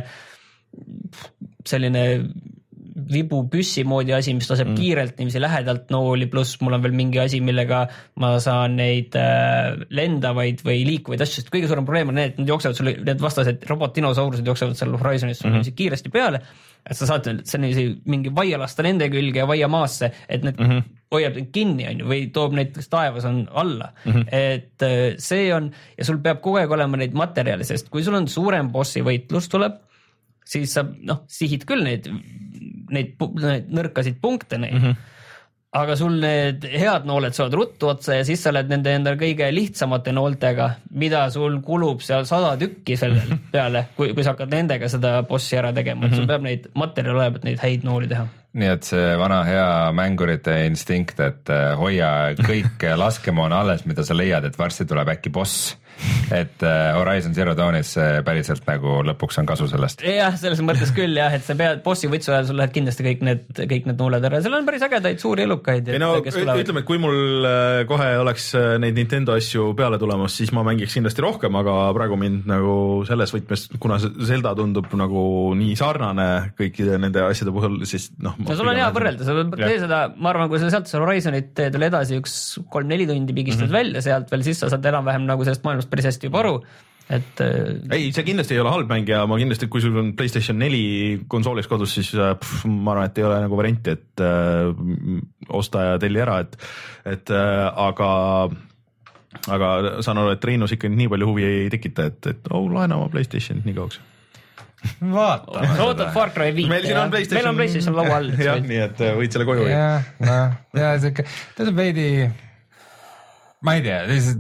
selline vibu püssi moodi asi, mis laseb mm. kiirelt niiviisi lähedalt nooli, pluss mul on veel mingi asi, millega ma saan neid äh, lendavaid või liikuvaid asju, sest kõige suurem probleem on need, et need jooksevad sulle, need vastased robot-dinosaurused jooksevad seal Horizonis mm-hmm. kiiresti peale, et sa saad see mingi vaia lasta nende külge ja vaia maasse, et need mm-hmm. hoiab kinni on ju, või toob neid, kes taevas on alla. Mm-hmm. Et see on, ja sul peab kogu aeg olema neid materjali, sest kui sul on suurem bossi võitlus tuleb, siis sa noh, sihid küll neid, neid, neid nõrkasid punkte neid. Mm-hmm. Aga sul need head nooled saavad ruttu otsa ja siis sa oled nende enda kõige lihtsamate nooltega, mida sul kulub seal sada tükki selle peale, kui, kui sa hakkad nendega seda bossi ära tegema, mm-hmm. sul peab neid materjal olema, et neid häid nooli teha. nii et see vana hea mängurite instinkt, et hoia kõik laskemoon alles, mida sa leiad, et varsti tuleb äkki boss, et Horizon Zero Dawnis päriselt nagu lõpuks on kasu sellest. Jah, selles mõttes küll jah, et sa pead bossi võtsu ajal, sul läheb kindlasti kõik need, kõik need nuuled ära, seal on päris ägedaid suuri elukaid. No, ütleme, et kui mul kohe oleks neid Nintendo asju peale tulemas, siis ma mängiks kindlasti rohkem, aga praegu mind nagu selles võtmes, kuna Zelda tundub nagu nii sarnane kõikide nende asjade puhul, siis noh. no sul on hea võrrelda, sa tee seda, ma arvan, kui sa sealt Horizonit teed veel edasi üks kolm-neli tundi pigistad mm-hmm. välja sealt veel, siis sa saad enam-vähem nagu sellest maailmast päris hästi juba aru, et ei, see kindlasti ei ole halb mäng ja ma kindlasti, kui sul on PlayStation neli konsoolis kodus, siis pff, ma arvan, et ei ole nagu varianti, et äh, osta ja telli ära, et, et äh, aga aga saan aru, et Reinus ikka nii palju huvi ei tekita, et, et oh, laena oma PlayStationit nii kauaks. Vaata. Ootad Far Cry viis. Meil siin on PlayStation. Meil on PlayStation laua all. jah, nii et võid selle koju. jah, noh, jah, see on veidi, ma ei tea,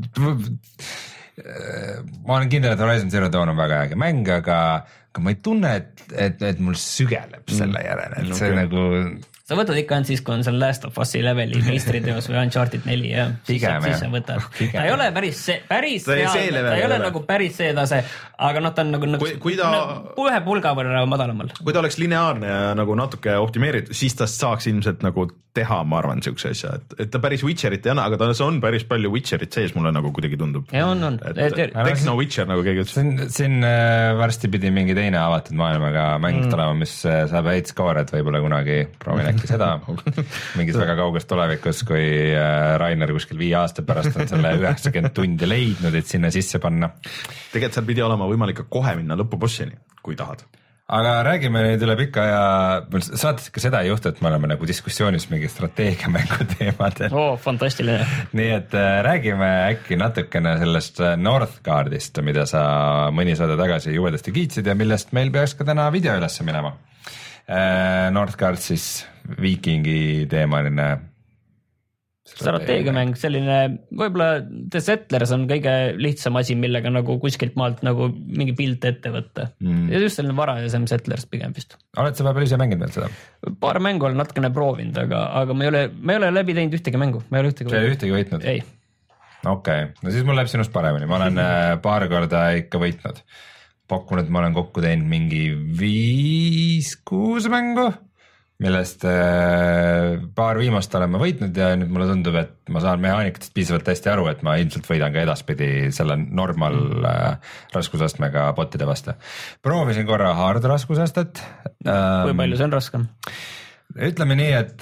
ma olen kindel, et Horizon Zero Dawn on väga äge mäng, aga, aga ma ei tunne, et, et, et mul sügeleb selle järele, et see okay. nagu... Sa võtad ikka ainult siis, kui on seal Last of Us'i leveli meistriteos või Uncharted neli ja Pigem, siis sa võtad. Ta ei ole päris see, päris ta, see, see ta ei ole nagu päris see tase, aga noh, ta on nagu, nagu kui, kui ta, ühe pulga võrra madalamal. Kui ta oleks lineaarne ja nagu natuke optimeeritud, siis ta saaks ilmselt nagu teha, ma arvan, siukse asja, et, et ta päris Witcherit ei anna, aga ta on päris palju Witcherit sees, mulle nagu kuidagi tundub. Ja on, on. Techno Witcher nagu keegi ütles. Siin, siin varsti pidi mingi teine avatud maailmaga mäng mm. tulema, mis saab häid skoored, võib-olla kunagi proovin äkki seda mingis väga kauges tulevikus, kui Rainer kuskil viie aasta pärast on selle üheksakümmend tundi leidnud, et sinna sisse panna. Tegelikult seal pidi olema võimalik kohe minna lõpubossini, kui tahad. Aga räägime nüüd üle pika ja saates ka seda ei juhtu, et me oleme nagu diskussioonis mingi strateegiamängu teemadel. Oo, fantastiline. Nii et räägime äkki natukene sellest Northgardist, mida sa mõni saade tagasi juuedasti kiitsid ja millest meil peaks ka täna video ülesse minema. Northgard siis viikingi teemaline strateegiamäng, selline, võib-olla The Settlers on kõige lihtsam asi, millega nagu kuskilt maalt nagu mingi pilt ette võtta mm. ja just selline varajasem Settlers pigem vist. Oled sa vahepeal ise mänginud veel seda? Paar mängu olen natukene proovinud, aga, aga ma ei ole, ma ei ole läbi teinud ühtegi mängu. Ma ei ole ühtegi, võitnud. ühtegi võitnud? Ei. Okei, okay. No siis mul läheb sinust paremini, ma olen paar korda ikka võitnud. Pakun, et ma olen kokku teinud mingi viis, kuus mängu, millest paar viimast olen ma võitnud ja nüüd mulle tundub, et ma saan mehaanikatest piisavalt hästi aru, et ma ilmselt võidan ka edaspidi selle normal mm. raskusastmega botide vastu. Proovisin korra hard raskusastet. Kui palju see on raskem? Ütleme nii, et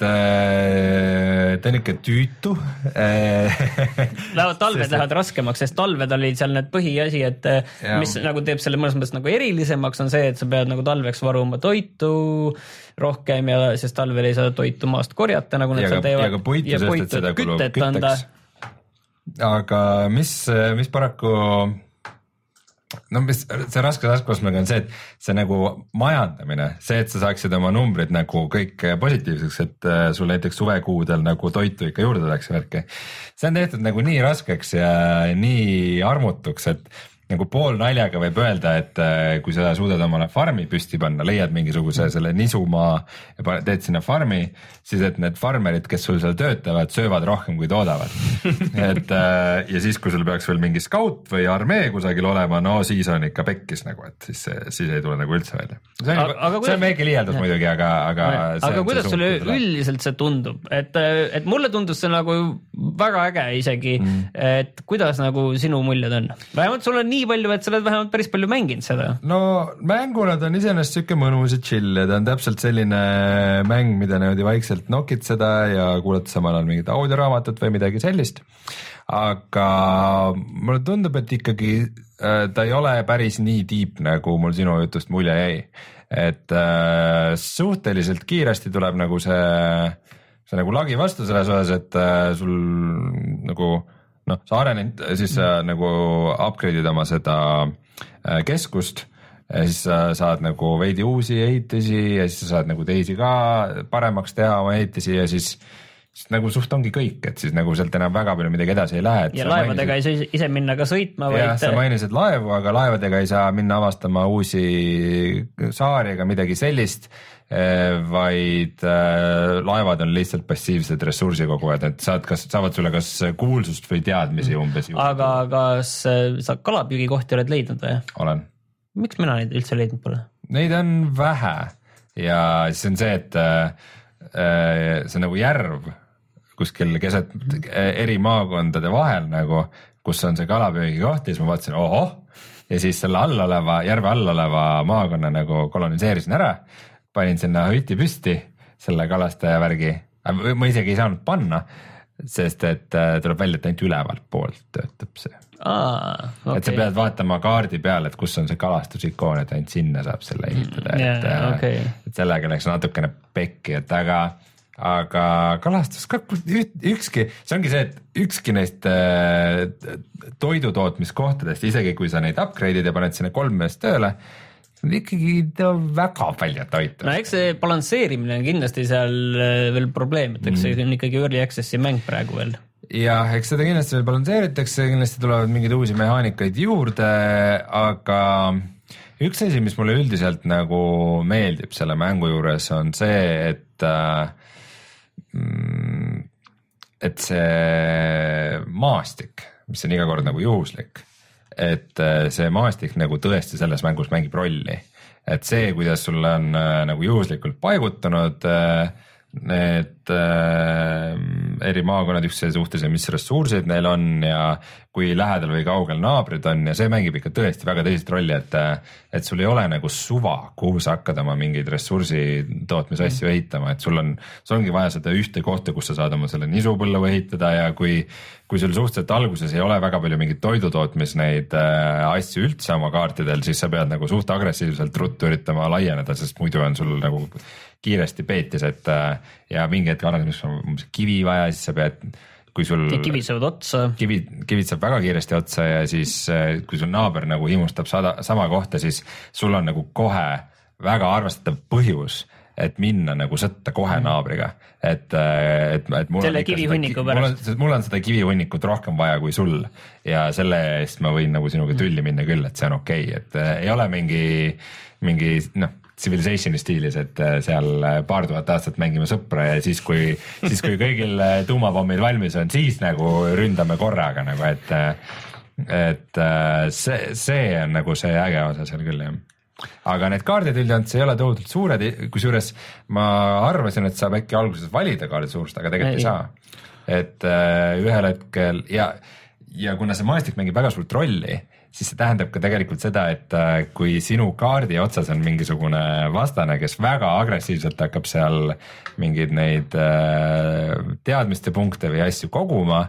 äh, ta on ikka tüütu. Lähevad talved sest, lähevad raskemaks, sest talved olid seal need põhiasi, et ja. Mis nagu teeb selle mõnes mõttes nagu erilisemaks on see, et sa pead nagu talveks varuma toitu rohkem ja sest talvel ei saa toitu maast korjata, nagu nad seal teevad. Ja ka puitu, sest et seda kulub kütteks. Aga mis, mis paraku... No mis, see raske raskusmega on see, et see nagu majandamine, see, et sa saaksid oma numbrid nagu kõik positiivseks, et sul näiteks suvekuudel nagu toitu ikka juurde tuleks värki. See on tehtud nagu nii raskeks ja nii armutuks, et nagu pool naljaga võib öelda, et kui sa suudad omale farmi püsti panna, leiad mingisuguse selle nisumaa ja teed sinna farmi, siis et need farmerid, kes sul seal töötavad, söövad rohkem kui toodavad. Et, ja siis, kui sul peaks veel mingi skaut või armee kusagil olema, no siis on ikka pekkis nagu, et siis, siis ei tule nagu üldse välja. See on, aga, aga see on väike liialdus muidugi, aga aga, aga kuidas sulle üldiselt see tundub? Et, et mulle tundus see nagu väga äge isegi, mm. et kuidas nagu sinu muljed on? Vähemalt sul on nii palju, et sa oled vähemalt päris palju mänginud seda. No mänguna ta on iseenesest siuke mõnus ja chill ja ta on täpselt selline mäng, mida niimoodi vaikselt nokitseda ja kuulata samal ajal mingit audioraamatut või midagi sellist. Aga mulle tundub, et ikkagi äh, ta ei ole päris nii deep, nagu mul sinu jutust mulje jäi. Et äh, suhteliselt kiiresti tuleb nagu see, see nagu lagi vastu selles osas, et äh, sul nagu noh, sa arened, siis sa mm. nagu upgrade'id oma seda keskust ja siis sa saad nagu veidi uusi ehitisi ja siis sa saad nagu teisi ka paremaks teha oma ehitisi ja siis, siis nagu suht ongi kõik, et siis nagu sealt enam väga palju midagi edasi ei lähe. Ja laevadega mainisid, ei saa ise minna ka sõitma. Jah, sa mainisid laevu, aga laevadega ei saa minna avastama uusi saari ega midagi sellist, vaid laevad on lihtsalt passiivsed ressursikogujad, et saad, kas, saavad sulle kas kuulsust või teadmisi umbes. Aga kas sa kalapüügikohti oled leidnud või? Olen. Miks mina neid üldse leidnud pole? Neid on vähe ja siis on see, et see on nagu järv kuskil keset eri maakondade vahel nagu, kus on see kalapüügikoht ja siis ma vaatasin, ohoh, ja siis selle all oleva, järve all oleva maakonna nagu koloniseerisin ära, panin sinna hütti püsti selle kalastaja värgi, ma isegi ei saanud panna, sest et tuleb välja, et ainult ülevalt poolt töötab see. Aa, okay. Et sa pead vaatama kaardi peal, et kus on see kalastusikoon, et ainult sinna saab selle ehitada, yeah, et, okay. et sellega läks natukene pekki, et aga aga kalastus ka ükski, see ongi see, et ükski neist äh, toidutootmiskohtadest, isegi kui sa neid upgrade'id ja paned sinna kolm meest tööle, on ikkagi väga palju toitu. No eks see balansseerimine on kindlasti seal veel probleem, et eks see on ikkagi early access'i mäng praegu veel. Jah, eks seda kindlasti veel balansseeritakse, kindlasti tulevad mingeid uusi mehaanikaid juurde, aga üks asi, mis mulle üldiselt nagu meeldib selle mängu juures on see, et äh, et see maastik, mis on iga kord nagu juhuslik, et see maastik nagu tõesti selles mängus mängib rolli, et see, kuidas sul on nagu juhuslikult paigutunud need äh, eri maakonnad üksteise suhtes ja mis ressursid neil on ja kui lähedal või kaugel naabrid on ja see mängib ikka tõesti väga tõsist rolli, et, et sul ei ole nagu suva, kuhu sa hakkad oma mingeid ressursi tootmise asju mm. ehitama, et sul on, sul ongi vaja seda ühte kohta, kus sa saad oma selle nisupõllu ehitada ja kui, kui sul suhteliselt alguses ei ole väga palju mingit toidutootmis neid äh, asju üldse oma kaartidel, siis sa pead nagu suht agressiivselt ruttu üritama laieneda, sest muidu on sul nagu kiiresti peetis, et ja mingi hetk arvan, mis on kivi vaja, siis sa pead, kui sul kivid saavad otsa, kivid, kivid saab väga kiiresti otsa ja siis kui sul naaber nagu himustab sada, sama kohta, siis sul on nagu kohe väga arvestatav põhjus, et minna nagu sõtta kohe naabriga, et, et, et mul selle kivihunniku pärast. Mul on, mul on seda kivihunnikut rohkem vaja kui sul ja selle eest ma võin nagu sinuga tülli minna küll, et see on okei, okay. Et ei ole mingi, mingi noh, Civilizationi stiilis, et seal paar tuhat aastat mängime sõpra ja siis kui, siis kui kõigil tuumapommid valmis on, siis nagu ründame korraga nagu, et, et see, see on nagu see äge osa seal küll jah. Aga need kaardid üldiselt, see ei ole tohutult suured, kusjuures ma arvasin, et saab äkki alguses valida kaardi suurust, aga tegelikult ei, ei saa. Et uh, ühel hetkel ja, ja kuna see maastik mängib väga suurt rolli, siis see tähendab ka tegelikult seda, et kui sinu kaardi otsas on mingisugune vastane, kes väga agressiivselt hakkab seal mingeid neid teadmiste punkte või asju koguma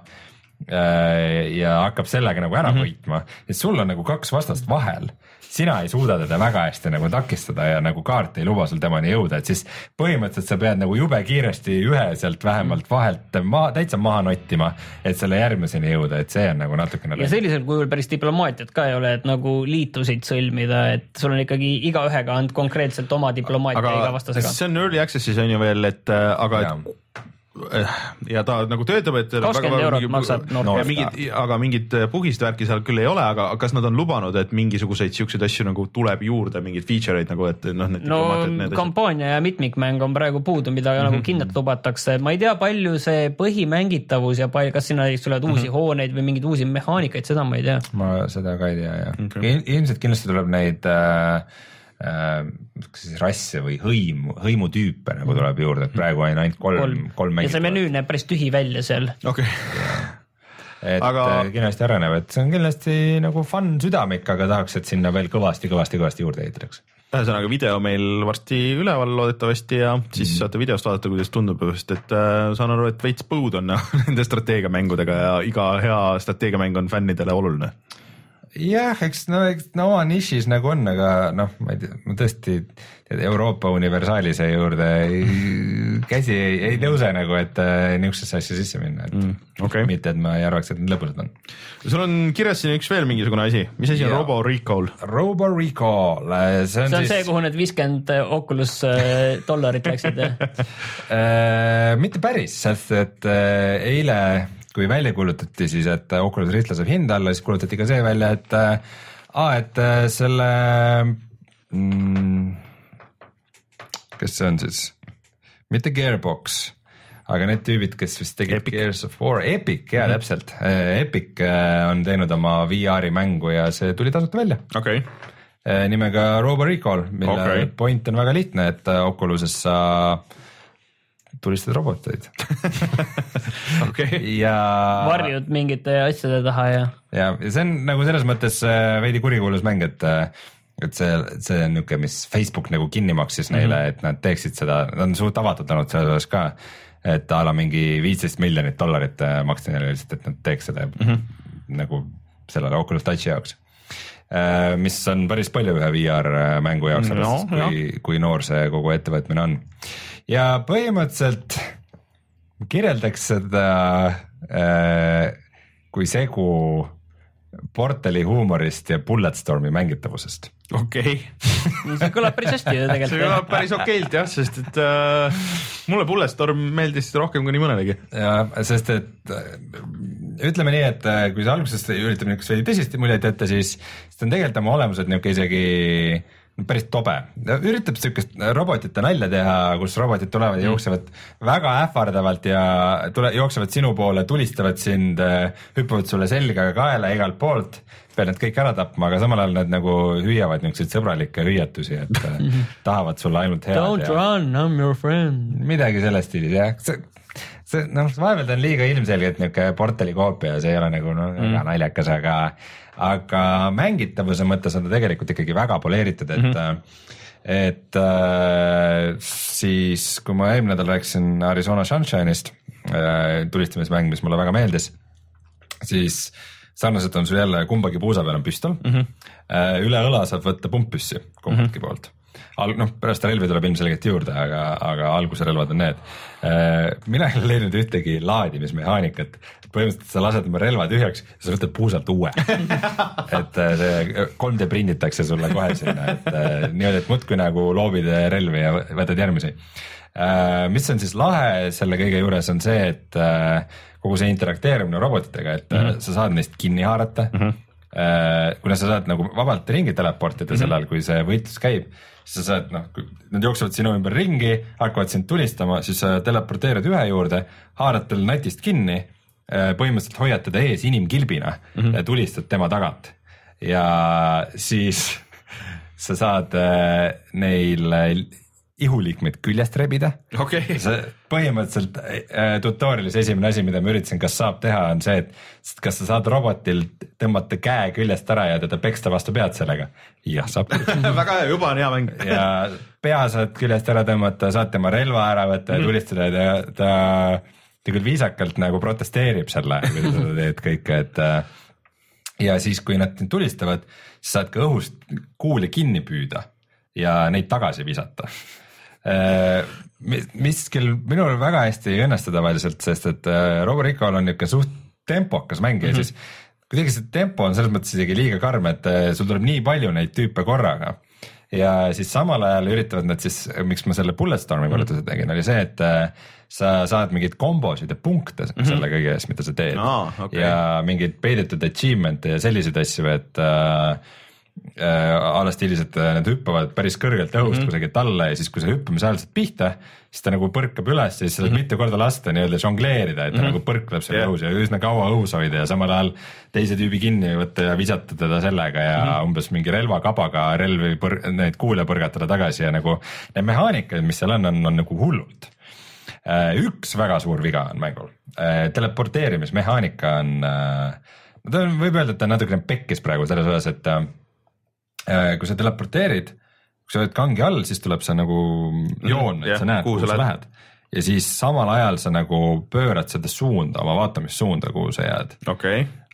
ja hakkab sellega nagu ära võitma, mm-hmm. et sul on nagu kaks vastast vahel. Sina ei suuda teda väga hästi nagu takistada ja nagu kaart ei luba sul temani jõuda, et siis põhimõtteliselt sa pead nagu jube kiiresti ühe sealt vähemalt vahelt maa, täitsa maha nottima, et selle järgmiseni jõuda, et see on nagu natukene. Ja sellisel kujul päris diplomaatiat ka ei ole, et nagu liitusid sõlmida, et sul on ikkagi iga ühega and konkreetselt oma diplomaatia aga, iga vastasega. See on early access'is on ju veel, et aga ja. ja ta nagu töötab, et kakskümmend eurot maksab noorta. Mingid, aga mingid pugist värki seal küll ei ole, aga kas nad on lubanud, et mingisuguseid siukseid asju nagu tuleb juurde, mingid feature'id nagu, et noh, need no kampaania ja mitmikmäng on praegu puudu, mida mm-hmm. nagu kindlalt lubatakse. Ma ei tea, palju see põhimängitavus ja palju, kas sinna tulevad uusi mm-hmm. hooneid või mingeid uusi mehaanikaid, seda ma ei tea. Ma seda ka ei tea, jah. Okay. Ilmselt kindlasti tuleb neid äh, äh, siis rasse või hõimu, hõimutüüpe nagu tuleb juurde, et praegu on ainult kolm, kolm, kolm mängitavat. Ja see menüü näeb päris tühi välja seal. Okay. et aga... kindlasti areneb, et see on kindlasti nagu fun südamik, aga tahaks, et sinna veel kõvasti, kõvasti, kõvasti juurde ehitaks. Ühesõnaga video meil varsti üleval loodetavasti ja siis mm. saate videost vaadata, kuidas tundub, sest et äh, saan aru, et veits põud on nende strateegiamängudega ja iga hea strateegiamäng on fännidele oluline. jah, eks no, eks no oma nišis nagu on, aga noh, ma ei tea, ma tõesti Euroopa universaalise juurde ei, käsi ei, ei tõuse nagu, et äh, niisugusesse asja sisse minna, et mm, okay. mitte, et ma ei arvaks, et need lõbusad on. Sul on kirjas siin üks veel mingisugune asi, mis asi on Robo Recall? Robo Recall, see on, see on siis... see, kuhu need viiskümmend Oculus dollarit läksid, äh, mitte päris, sest et äh, eile kui välja kuulutati siis, et Oculus Rift laseb hinda alla, siis kuulutati ka see välja, et aa, et selle mm, kes see on siis, mitte Gearbox, aga need tüübid, kes vist tegid Epic. Gears of War, Epic, jaa mm-hmm. täpselt, Epic on teinud oma V R-i mängu ja see tuli tasuta välja okay. nimega Robo Recall, mille okay. point on väga lihtne, et Oculuses sa tulistad roboteid okay. ja varjud mingite asjade taha ja ja, ja see on nagu selles mõttes veidi kurikuulus mäng, et et see, see on niisugune, mis Facebook nagu kinni maksis neile mm, -hmm. et nad teeksid seda, nad on suht avatud olnud selles osas ka, et a la mingi viisteist miljonit dollarit maksti neile lihtsalt, et nad teeks seda mm -hmm. nagu sellele Oculus Touchi jaoks, mis on päris palju ühe V R mängu jaoks no, alles, kui, kui noor see kogu ettevõtmine on. Ja põhimõtteliselt kirjeldaks seda äh, kui segu Portali huumorist ja Bulletstormi mängitavusest. Okei okay. see kõlab päris hästi ju tegelikult. See kõlab päris okeilt jah, sest et äh, mulle Bulletstorm meeldis rohkem kui nii mõnelegi. Ja, sest et äh, ütleme nii, et äh, kui see algusest üritab niisugust veidi tõsist muljet jätta, siis see on tegelikult oma olemuselt niisugune isegi päris tobe. Üritab niisugust robotite nalja teha, kus robotid tulevad ja jooksevad väga ähvardavalt ja tule, jooksevad sinu poole, tulistavad sind, hüppavad sulle selga kaela igalt poolt, pead need kõik ära tapma, aga samal ajal nad nagu hüüavad niisuguseid sõbralikke hüüatusi, et tahavad sulle ainult head. Don't ja... run, I'm your friend. Midagi selles stiilis, jah. See, see, noh, vaevalt on liiga ilmselgelt niisugune Portali koopia ja see ei ole nagu no, mm. väga naljakas, aga aga mängitavuse mõttes on ta tegelikult ikkagi väga poleeritud, et mm-hmm. et äh, siis kui ma eelmine nädal rääkisin Arizona Sunshine'ist äh, tulistamismäng, mis mulle väga meeldis, siis sarnaselt on sul jälle kumbagi puusa peal on püstol mm-hmm. äh, üle õla saab võtta pumppüssi kumbagi mm-hmm. poolt. Al-, noh, pärast relvi tuleb ilmselgelt juurde, aga, aga alguse relvad on need. Mina ei ole leidnud ühtegi laadimismehaanikat, põhimõtteliselt sa lased oma relva tühjaks ja sa võtad puusalt uue. et see kolm D prinditakse sulle kohe sinna, et niimoodi, et muudkui nagu loobid relvi ja võtad järgmisi. Mis on siis lahe selle kõige juures on see, et kogu see interakteerimine robotitega, et mm-hmm. sa saad neist kinni haarata, mm-hmm. kuna sa saad nagu vabalt ringi teleportida mm-hmm. sellal, kui see võitlus käib, siis sa saad, noh, nad jooksevad sinu ümber ringi, hakkavad sind tulistama, siis sa teleporteerid ühe juurde, haarad tal natist kinni, põhimõtteliselt hoiad teda ees inimkilbina mm-hmm. ja tulistad tema tagant. Ja siis sa saad neil ihuliikmeid küljest rebida. Okay. Põhimõtteliselt äh, tutorialis esimene asi, mida ma üritasin, kas saab teha, on see, et kas sa saad robotil tõmmata käe küljest ära ja teda peksta vastu pead sellega. Jah, saab. Väga hea, juba on hea mäng. ja pea saad küljest ära tõmmata, saad tema relva ära võtta ja tulistada ja ta, ta, ta küll viisakalt nagu protesteerib selle, kui ta teed kõike, et ja siis, kui nad tulistavad, siis saad ka õhust kuule kinni püüda ja neid tagasi visata. Mis küll minul väga hästi ei õnnestu tavaliselt, sest et Robo Recall on niisugune suht tempokas mäng ja mm-hmm. siis kuidagi see tempo on selles mõttes isegi liiga karm, et sul tuleb nii palju neid tüüpe korraga ja siis samal ajal üritavad nad siis, miks ma selle Bulletstormi võrdluse tegin, oli see, et sa saad mingeid kombosid ja punkte mm-hmm. selle kõige ees, mida sa teed no, okay. ja mingeid peidetud achievement'e ja selliseid asju, et äh, Äh, alastiilis, et need hüppavad päris kõrgelt õhust mm-hmm. kusagilt alla ja siis, kui sa hüppamise ajal saad pihta, siis ta nagu põrkab üles ja siis sa saad mm-hmm. mitu korda lasta nii-öelda žongleerida, et ta mm-hmm. nagu põrkleb seal yeah. õhus ja üsna kaua õhus hoida ja samal ajal teise tüübi kinni võtta ja visata teda sellega ja mm-hmm. umbes mingi relvakabaga relvi põr-, neid kuule põrgatada tagasi ja nagu need mehaanikad, mis seal on, on, on nagu hullult. Äh, üks väga suur viga on mängul. Äh, teleporteerimismehaanika on, äh, ta on, võib öelda, et ta on natukene pekkis praegu selles osas, et äh, kui sa teleporteerid, kui sa oled kangi all, siis tuleb see nagu joon, et yeah, sa näed, kuhu sa lähed. Ja siis samal ajal sa nagu pöörad seda suunda, oma vaatamissuunda, kuhu sa jääd. Okay.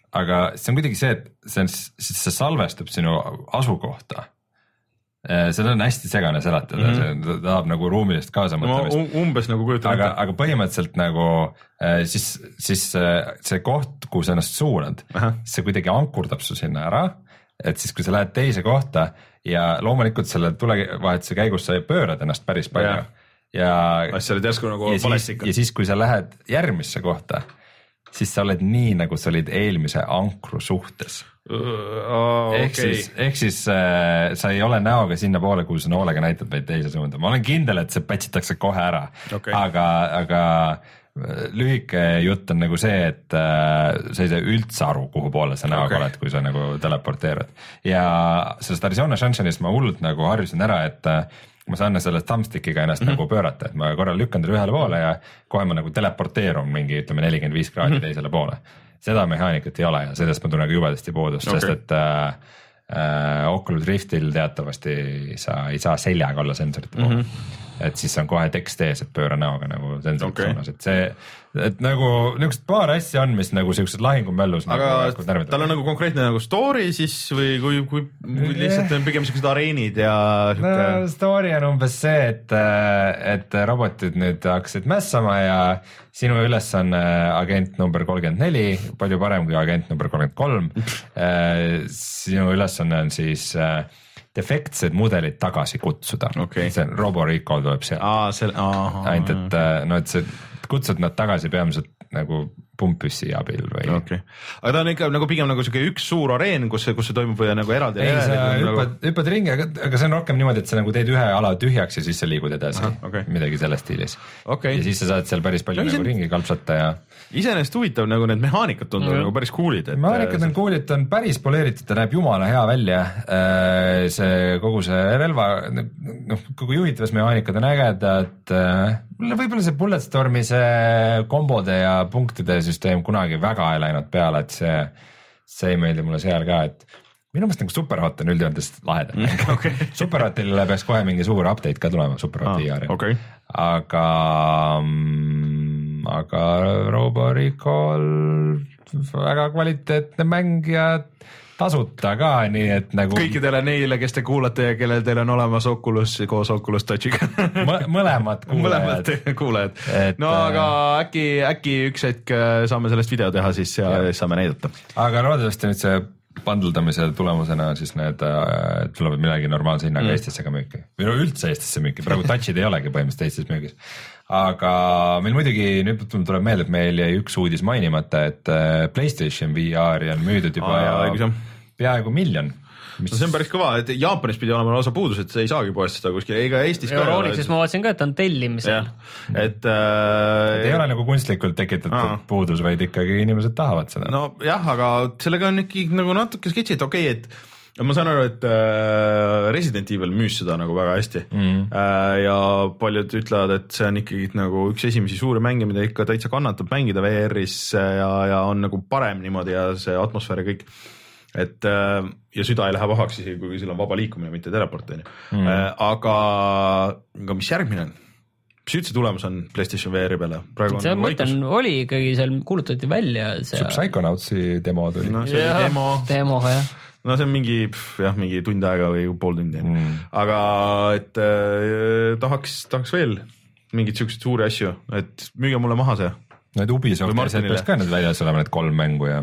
aga see on kuidagi see, et see, on, see salvestab sinu asukohta. Seda on hästi segane selatada, mm -hmm. see tahab nagu ruumilist kaasamõtlemist no,. Umbes nagu kujutan aga, aga põhimõtteliselt nagu siis, siis see koht, kuhu sa ennast suunad, Aha. see kuidagi ankurdab su sinna ära, et siis kui sa lähed teise kohta ja loomulikult selle tulevahetuse käigus sa pöörad ennast päris palju ja, ja, sa oled järsku nagu ja, siis, ja siis kui sa lähed järgmisse kohta, siis sa oled nii, nagu sa olid eelmise ankru suhtes. Oh, ehk okay. siis, ehk siis äh, sa ei ole näoga sinna poole, kuhu sa noolega näitad, vaid teise suunda. Ma olen kindel, et see pätsitakse kohe ära, okay. aga, aga lühike jutt on nagu see, et äh, sa ei saa üldse aru, kuhu poole sa näoga okay. oled, kui sa nagu teleporteerud. Ja sellest Arizona Sunshine'ist ma hullult nagu harjusin ära, et äh, ma saan selle thumbstickiga ennast mm -hmm. nagu pöörata, et ma korral lükkan teda ühele poole ja kohe ma nagu teleporteerun mingi, ütleme, nelikümmend viis kraadi mm -hmm. teisele poole. Seda mehaanikat ei ole ja sellest ma tunnen jubedasti puudust, okay. sest et äh, äh, Oculus Riftil teatavasti sa ei saa seljaga olla sensorite poole mm. -hmm. et siis on kohe tekst ees, et pööra näoga nagu sensorite okay. suunas, et see, et nagu niisugused paar asja on, mis nagu siuksed lahingumöllus. Aga nagu tal on nagu konkreetne nagu story siis või kui, kui, kui lihtsalt on pigem siuksed areenid ja no, story on umbes see, et, et robotid nüüd hakkasid mässama ja sinu ülesanne agent number kolmkümmend neli, palju parem kui agent number kolmkümmend kolm. Sinu ülesanne on siis defektsed mudelid tagasi kutsuda okay.. see Robo Recall tuleb seal. ainult, et no, et see kutsud nad tagasi peamiselt nagu pumppüssi abil või okay.. aga ta on ikka nagu pigem nagu siuke üks suur areen, kus see, kus see toimub või nagu eraldi. ei, sa hüppad, nagu... hüppad ringi, aga, aga see on rohkem niimoodi, et sa nagu teed ühe ala tühjaks ja siis sa liigud edasi. Aha, okay. midagi selles stiilis okay. ja siis sa saad seal päris palju no, nagu ringi kalpsata ja iseenesest huvitav, nagu need mehaanikad tunduvad mm. nagu päris cool'id. mehaanikad on cool'id, ta on päris poleeritud, ta näeb jumala hea välja. See kogu see relva, noh, kogu juhitavas mehaanikad on ägedad. Võib-olla see Bulletstormi see kombode ja punktide süsteem kunagi väga ei läinud peale, et see, see ei meeldi mulle seal ka, et minu meelest nagu Superhot on üldjoontes lahedam mm, okay. Superhotile peaks kohe mingi suur update ka tulema, Superhot ah, V R okay. aga aga Robo Recall väga kvaliteetne mäng ja tasuta ka, nii et nagu kõikidele neile, kes te kuulate ja kellel teil on olemas Oculus koos Oculus Touchiga mõlemad kuulajad, kuulajad. no aga äkki, äkki üks hetk saame sellest video teha siis ja, ja. saame näidata. Aga loodetavasti nüüd see bundledamise tulemusena siis need tulevad midagi normaalse hinnaga mm. Eestisse ka müüki või no üldse Eestisse müüki, praegu touchid ei olegi põhimõtteliselt Eestis müügis. Aga meil muidugi nüüd tuleb meelde, et meil jäi üks uudis mainimata, et PlayStation V R on müüdud juba ah, ja peaaegu miljon. Mis... No see on päris kõva, et Jaapanis pidi olema lausa puudus, et sa ei saagi poest seda kuskil, ega Eestis ka. Euronixis ma vaatasin ka, et on tellimisel. Et, äh... et ei ole nagu kunstlikult tekitatud Aa. puudus, vaid ikkagi inimesed tahavad seda. No jah, aga sellega on ikkagi nagu natuke sketši, et okei okay,, et ma saan aru, et äh, Resident Evil müüs seda nagu väga hästi mm. äh, ja paljud ütlevad, et see on ikkagi nagu üks esimesi suuri mänge, mida ikka täitsa kannatab mängida V R-is ja, ja on nagu parem niimoodi ja see atmosfäär ja kõik, et äh, ja süda ei lähe pahaks isegi, kui sul on vaba liikumine, mitte teleport mm. äh, aga, aga mis järgmine on? Mis üldse tulemus on PlayStation V R-i peale? see on mõtlen, oli ikkagi seal kuulutati välja see Psychonautsi demo tuli no, see ja, demo, demo jah. No see on mingi, pff, jah, mingi tund aega või pool tundi mm. aga et äh, tahaks, tahaks veel mingid siuksed suuri asju, et müüge mulle maha see. Need Ubisoft peaks ka need väljas olema, need kolm mängu ja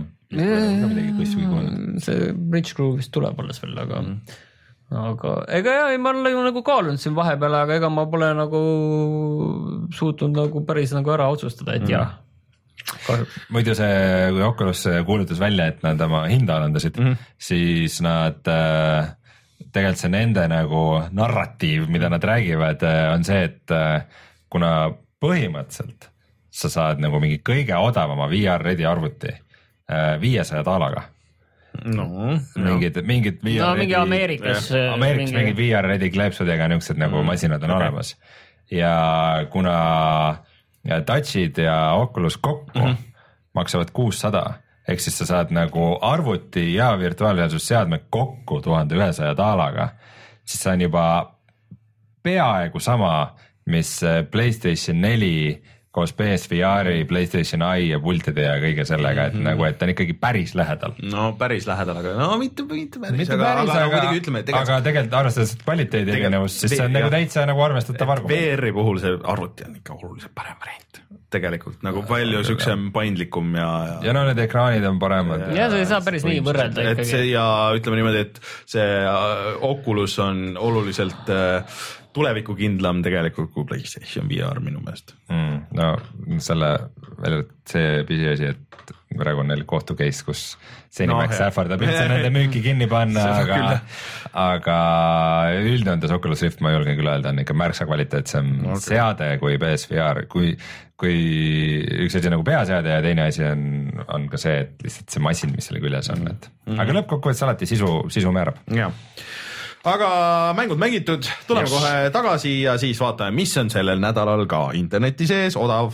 see Bridge Crew vist tuleb alles veel, aga mm. aga ega jah, ma olen nagu kaalunud siin vahepeal, aga ega ma pole nagu suutnud nagu päris nagu ära otsustada, et mm. jah. Muidu see, kui Oculus kuulutas välja, et nad oma hinda alandasid, mm -hmm. siis nad äh, tegelikult see nende nagu narratiiv, mida nad räägivad, on see, et äh, kuna põhimõtteliselt sa saad nagu mingi kõige odavama V R-ready arvuti äh, viiesaja daalaga. No, mingid, mingid V R no, mingi Ameerikas Ameerikas mingi... mingid V R-ready kleepsudega niisugused nagu mm. masinad on okay. olemas ja kuna ja touchid ja Oculus kokku mm -hmm. maksavad kuussada, ehk siis sa saad nagu arvuti ja virtuaalreaalsusseadme kokku tuhande ühesaja daalaga, siis see on juba peaaegu sama, mis PlayStation neli koos P S V R-i, PlayStation Eye ja pultide ja kõige sellega, et mm -hmm. nagu, et ta on ikkagi päris lähedal. no päris lähedal, aga no mitte, mitte päris, mitte aga, päris, aga, aga, aga, ütleme, tegelikult... aga tegelikult arvestades kvaliteedi erinevust, siis see on nagu täitsa nagu arvestatav arv. V R-i puhul see arvuti on ikka oluliselt parem variant. Tegelikult nagu palju siuksem paindlikum ja, ja ja no need ekraanid on paremad. Ja, ja see ei saa päris nii võrrelda ikkagi. Et see ja ütleme niimoodi, et see Oculus on oluliselt tulevikukindlam tegelikult kui PlayStation V R minu meelest mm,. No selle veel see pisiasi, et praegu on neil kohtu case, kus Zenimax no, ähvardab üldse nende müüki kinni panna, aga, aga üldjoontes Oculus Rift ma julgen küll öelda, on ikka märksa kvaliteetsem okay. seade kui P S V R, kui, kui üks asi nagu peaseade ja teine asi on, on ka see, et lihtsalt see masin, mis selle küljes on, et mm-hmm. aga lõppkokkuvõttes alati sisu, sisu määrab. Jah. Aga mängud mängitud, tuleme yes. kohe tagasi ja siis vaatame, mis on sellel nädalal ka interneti sees odav.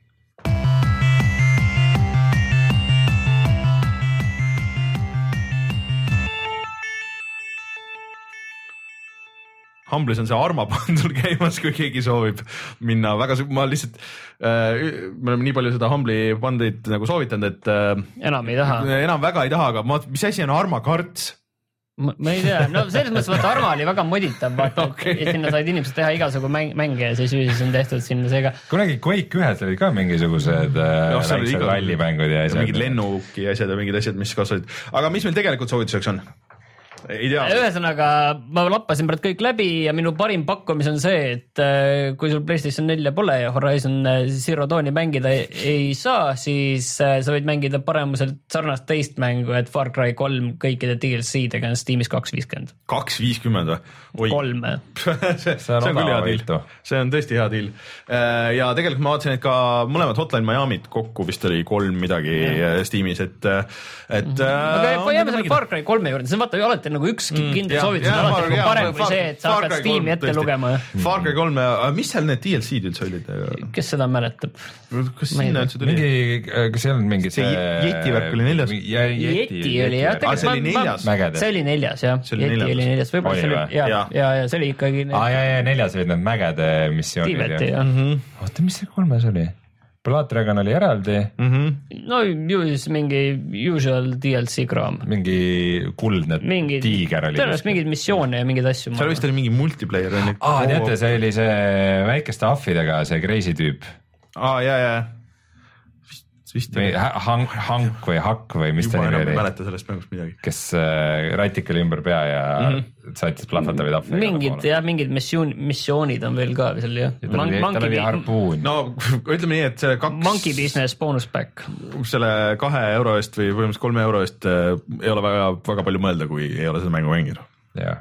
Humble'is on see Arma pandul käimas, kui keegi soovib minna väga, ma lihtsalt äh, me oleme nii palju seda Humble'i pandit nagu soovitanud, et äh, enam ei taha, enam väga ei taha, aga ma, mis asi on Arma karts? Ma, ma ei tea, no selles mõttes vaata Arma oli väga moditav, vaata, okay. et sinna said inimesed teha igasugu mäng, mänge ja siis siis on tehtud sinna seega. Kunagi Quake ühes oli ka mingisugused no, väiksed rallimängud ja asjad. Mingid lennuki asjad ja mingid asjad, mis kasvasid. Aga mis meil tegelikult soovituseks on? Ei tea. Ühesõnaga, ma lappasin praegu kõik läbi ja minu parim pakkumis on see, et kui sul PlayStation nelja pole ja Horizon Zero Dawni mängida ei saa, siis sa võid mängida paremuselt sarnast teist mängu, et Far Cry kolm kõikide D L C-dega on Steamis kaks viiskümmend. kaks viiskümmend või? kolm. see, see on küll hea deal. See on tõesti hea deal. Ja tegelikult ma vaatasin, et ka mõlemad Hotline Miami't kokku vist oli kolm midagi ja. Steamis, et, et aga kui jääme selle Far Cry kolme juurde, see on vaata ju alati nagu üks kindel soovitus on alati nagu parem kui see, et sa hakkad Steam'i ette lugema. Far Cry kolm, mis seal need D L C-d üldse olid? Kes seda mäletab? Kas sinna üldse tuli? Kas seal on mingi see Yeti värk oli neljas? Yeti oli jah. See oli neljas? See oli neljas jah. Yeti oli neljas. Võib-olla see oli, ja, ja, ja see oli ikkagi... Aa, ja, ja neljas olid need mägede missioonid. Tiibeti, jah. Oota, mis see kolmes oli? Blood Dragon oli eraldi. Mm-hmm. No ju siis mingi usual D L C kraam. Mingi kuldne mingi, tiiger oli. Tõenäoliselt mingeid missioone ja mingeid asju. Seal vist oli mingi multiplayer. Aa, teate, see oli see väikeste ahvidega, see crazy tüüp. Aa, jaa, jaa. Hank, hank või hakk või mis ta nimi oli. Juba enam mäleta sellest mängust midagi. Kes äh, ratikali ümber pea ja mm-hmm. saatis plahvatavaid ahve. Mingid, jah, mingid missioon, missioonid on veel ka seal, jah. Ja tal oli, tal oli harpuun. No ütleme nii, et see kaks... Monkey Business bonus pack. Selle kahe euro eest või põhimõtteliselt kolme euro eest äh, ei ole väga, väga palju mõelda, kui ei ole seda mängu mängida. Jah.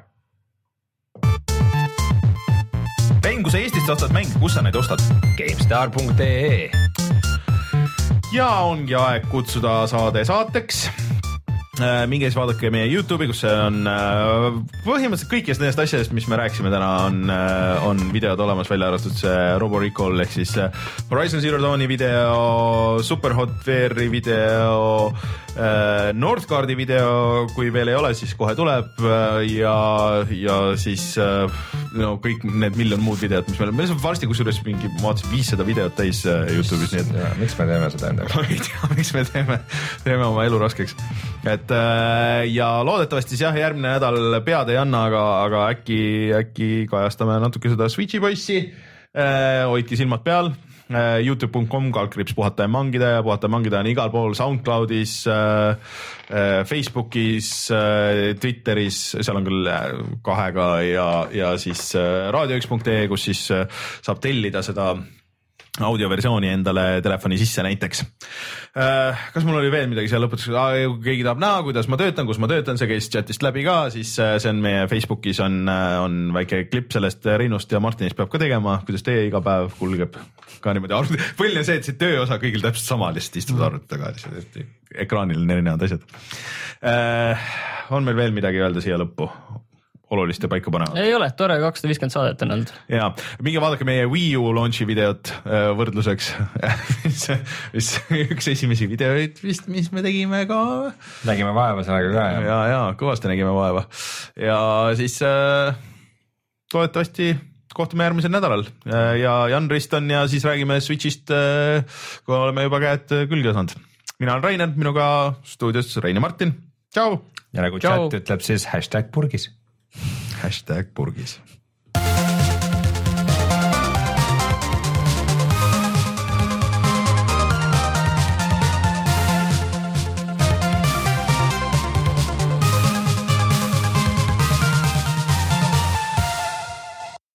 Rein, kui sa Eestist ostad mänge, kus sa neid ostad? GameStar punkt ee ja ongi aeg kutsuda saade saateks. Minge siis vaadake meie YouTube'i, kus see on põhimõtteliselt kõikidest nendest asjadest, mis me rääkisime täna, on, on videod olemas, välja arvatud see Robo Recall ehk siis Horizon Zero Dawni video, Superhot V R-i video, Northgardi video, kui veel ei ole, siis kohe tuleb ja, ja siis no, kõik need miljon muud videod, mis meil on, meil on varsti kusjuures mingi, ma vaatasin viissada videot täis YouTube'is, nii et ja, miks me teeme seda endaga? Ma ei tea, miks me teeme, teeme oma elu raskeks. Et ja loodetavasti jah, järgmine nädal pead ei anna, aga, aga äkki, äkki kajastame natuke seda Switchi poissi. Hoidki silmad peal. youtube punkt com kaldkriips puhata ja mangida ja puhata ja mangida on igal pool SoundCloudis, Facebookis, Twitteris, seal on küll kahega ja, ja siis raadio üks punkt ee, kus siis saab tellida seda audioversiooni endale telefoni sisse näiteks. Kas mul oli veel midagi seal lõpuks? Keegi tahab näha, kuidas ma töötan, kus ma töötan, see käis chatist läbi ka, siis see on meie Facebookis on, on väike klipp sellest Riinust ja Martinist peab ka tegema, kuidas teie iga päev kulgeb ka niimoodi arvuti. Põhiline see, et see tööosa kõigil täpselt sama, lihtsalt istuvad arvuti taga, ekraanil on erinevad asjad. On meil veel midagi öelda siia lõppu? Olulist ja paika panevad. Ei ole, tore kakssada viiskümmend saadet on olnud. Ja, minge vaadake meie Wii U launchi videot võrdluseks. mis, mis üks esimesi videoid vist, mis me tegime ka. Nägime vaeva sellega ka. Ja, ja, ja kõvasti nägime vaeva. Ja siis äh, toetavasti kohtume järgmisel nädalal ja Jan Riston ja siis räägime Switchist, kui oleme juba käed külge saanud. Mina olen Rainer, minuga stuudios Rein ja Martin. Tšau! Ja nagu Tšau. Chat ütleb siis hashtag purgis. Hashtag purgis.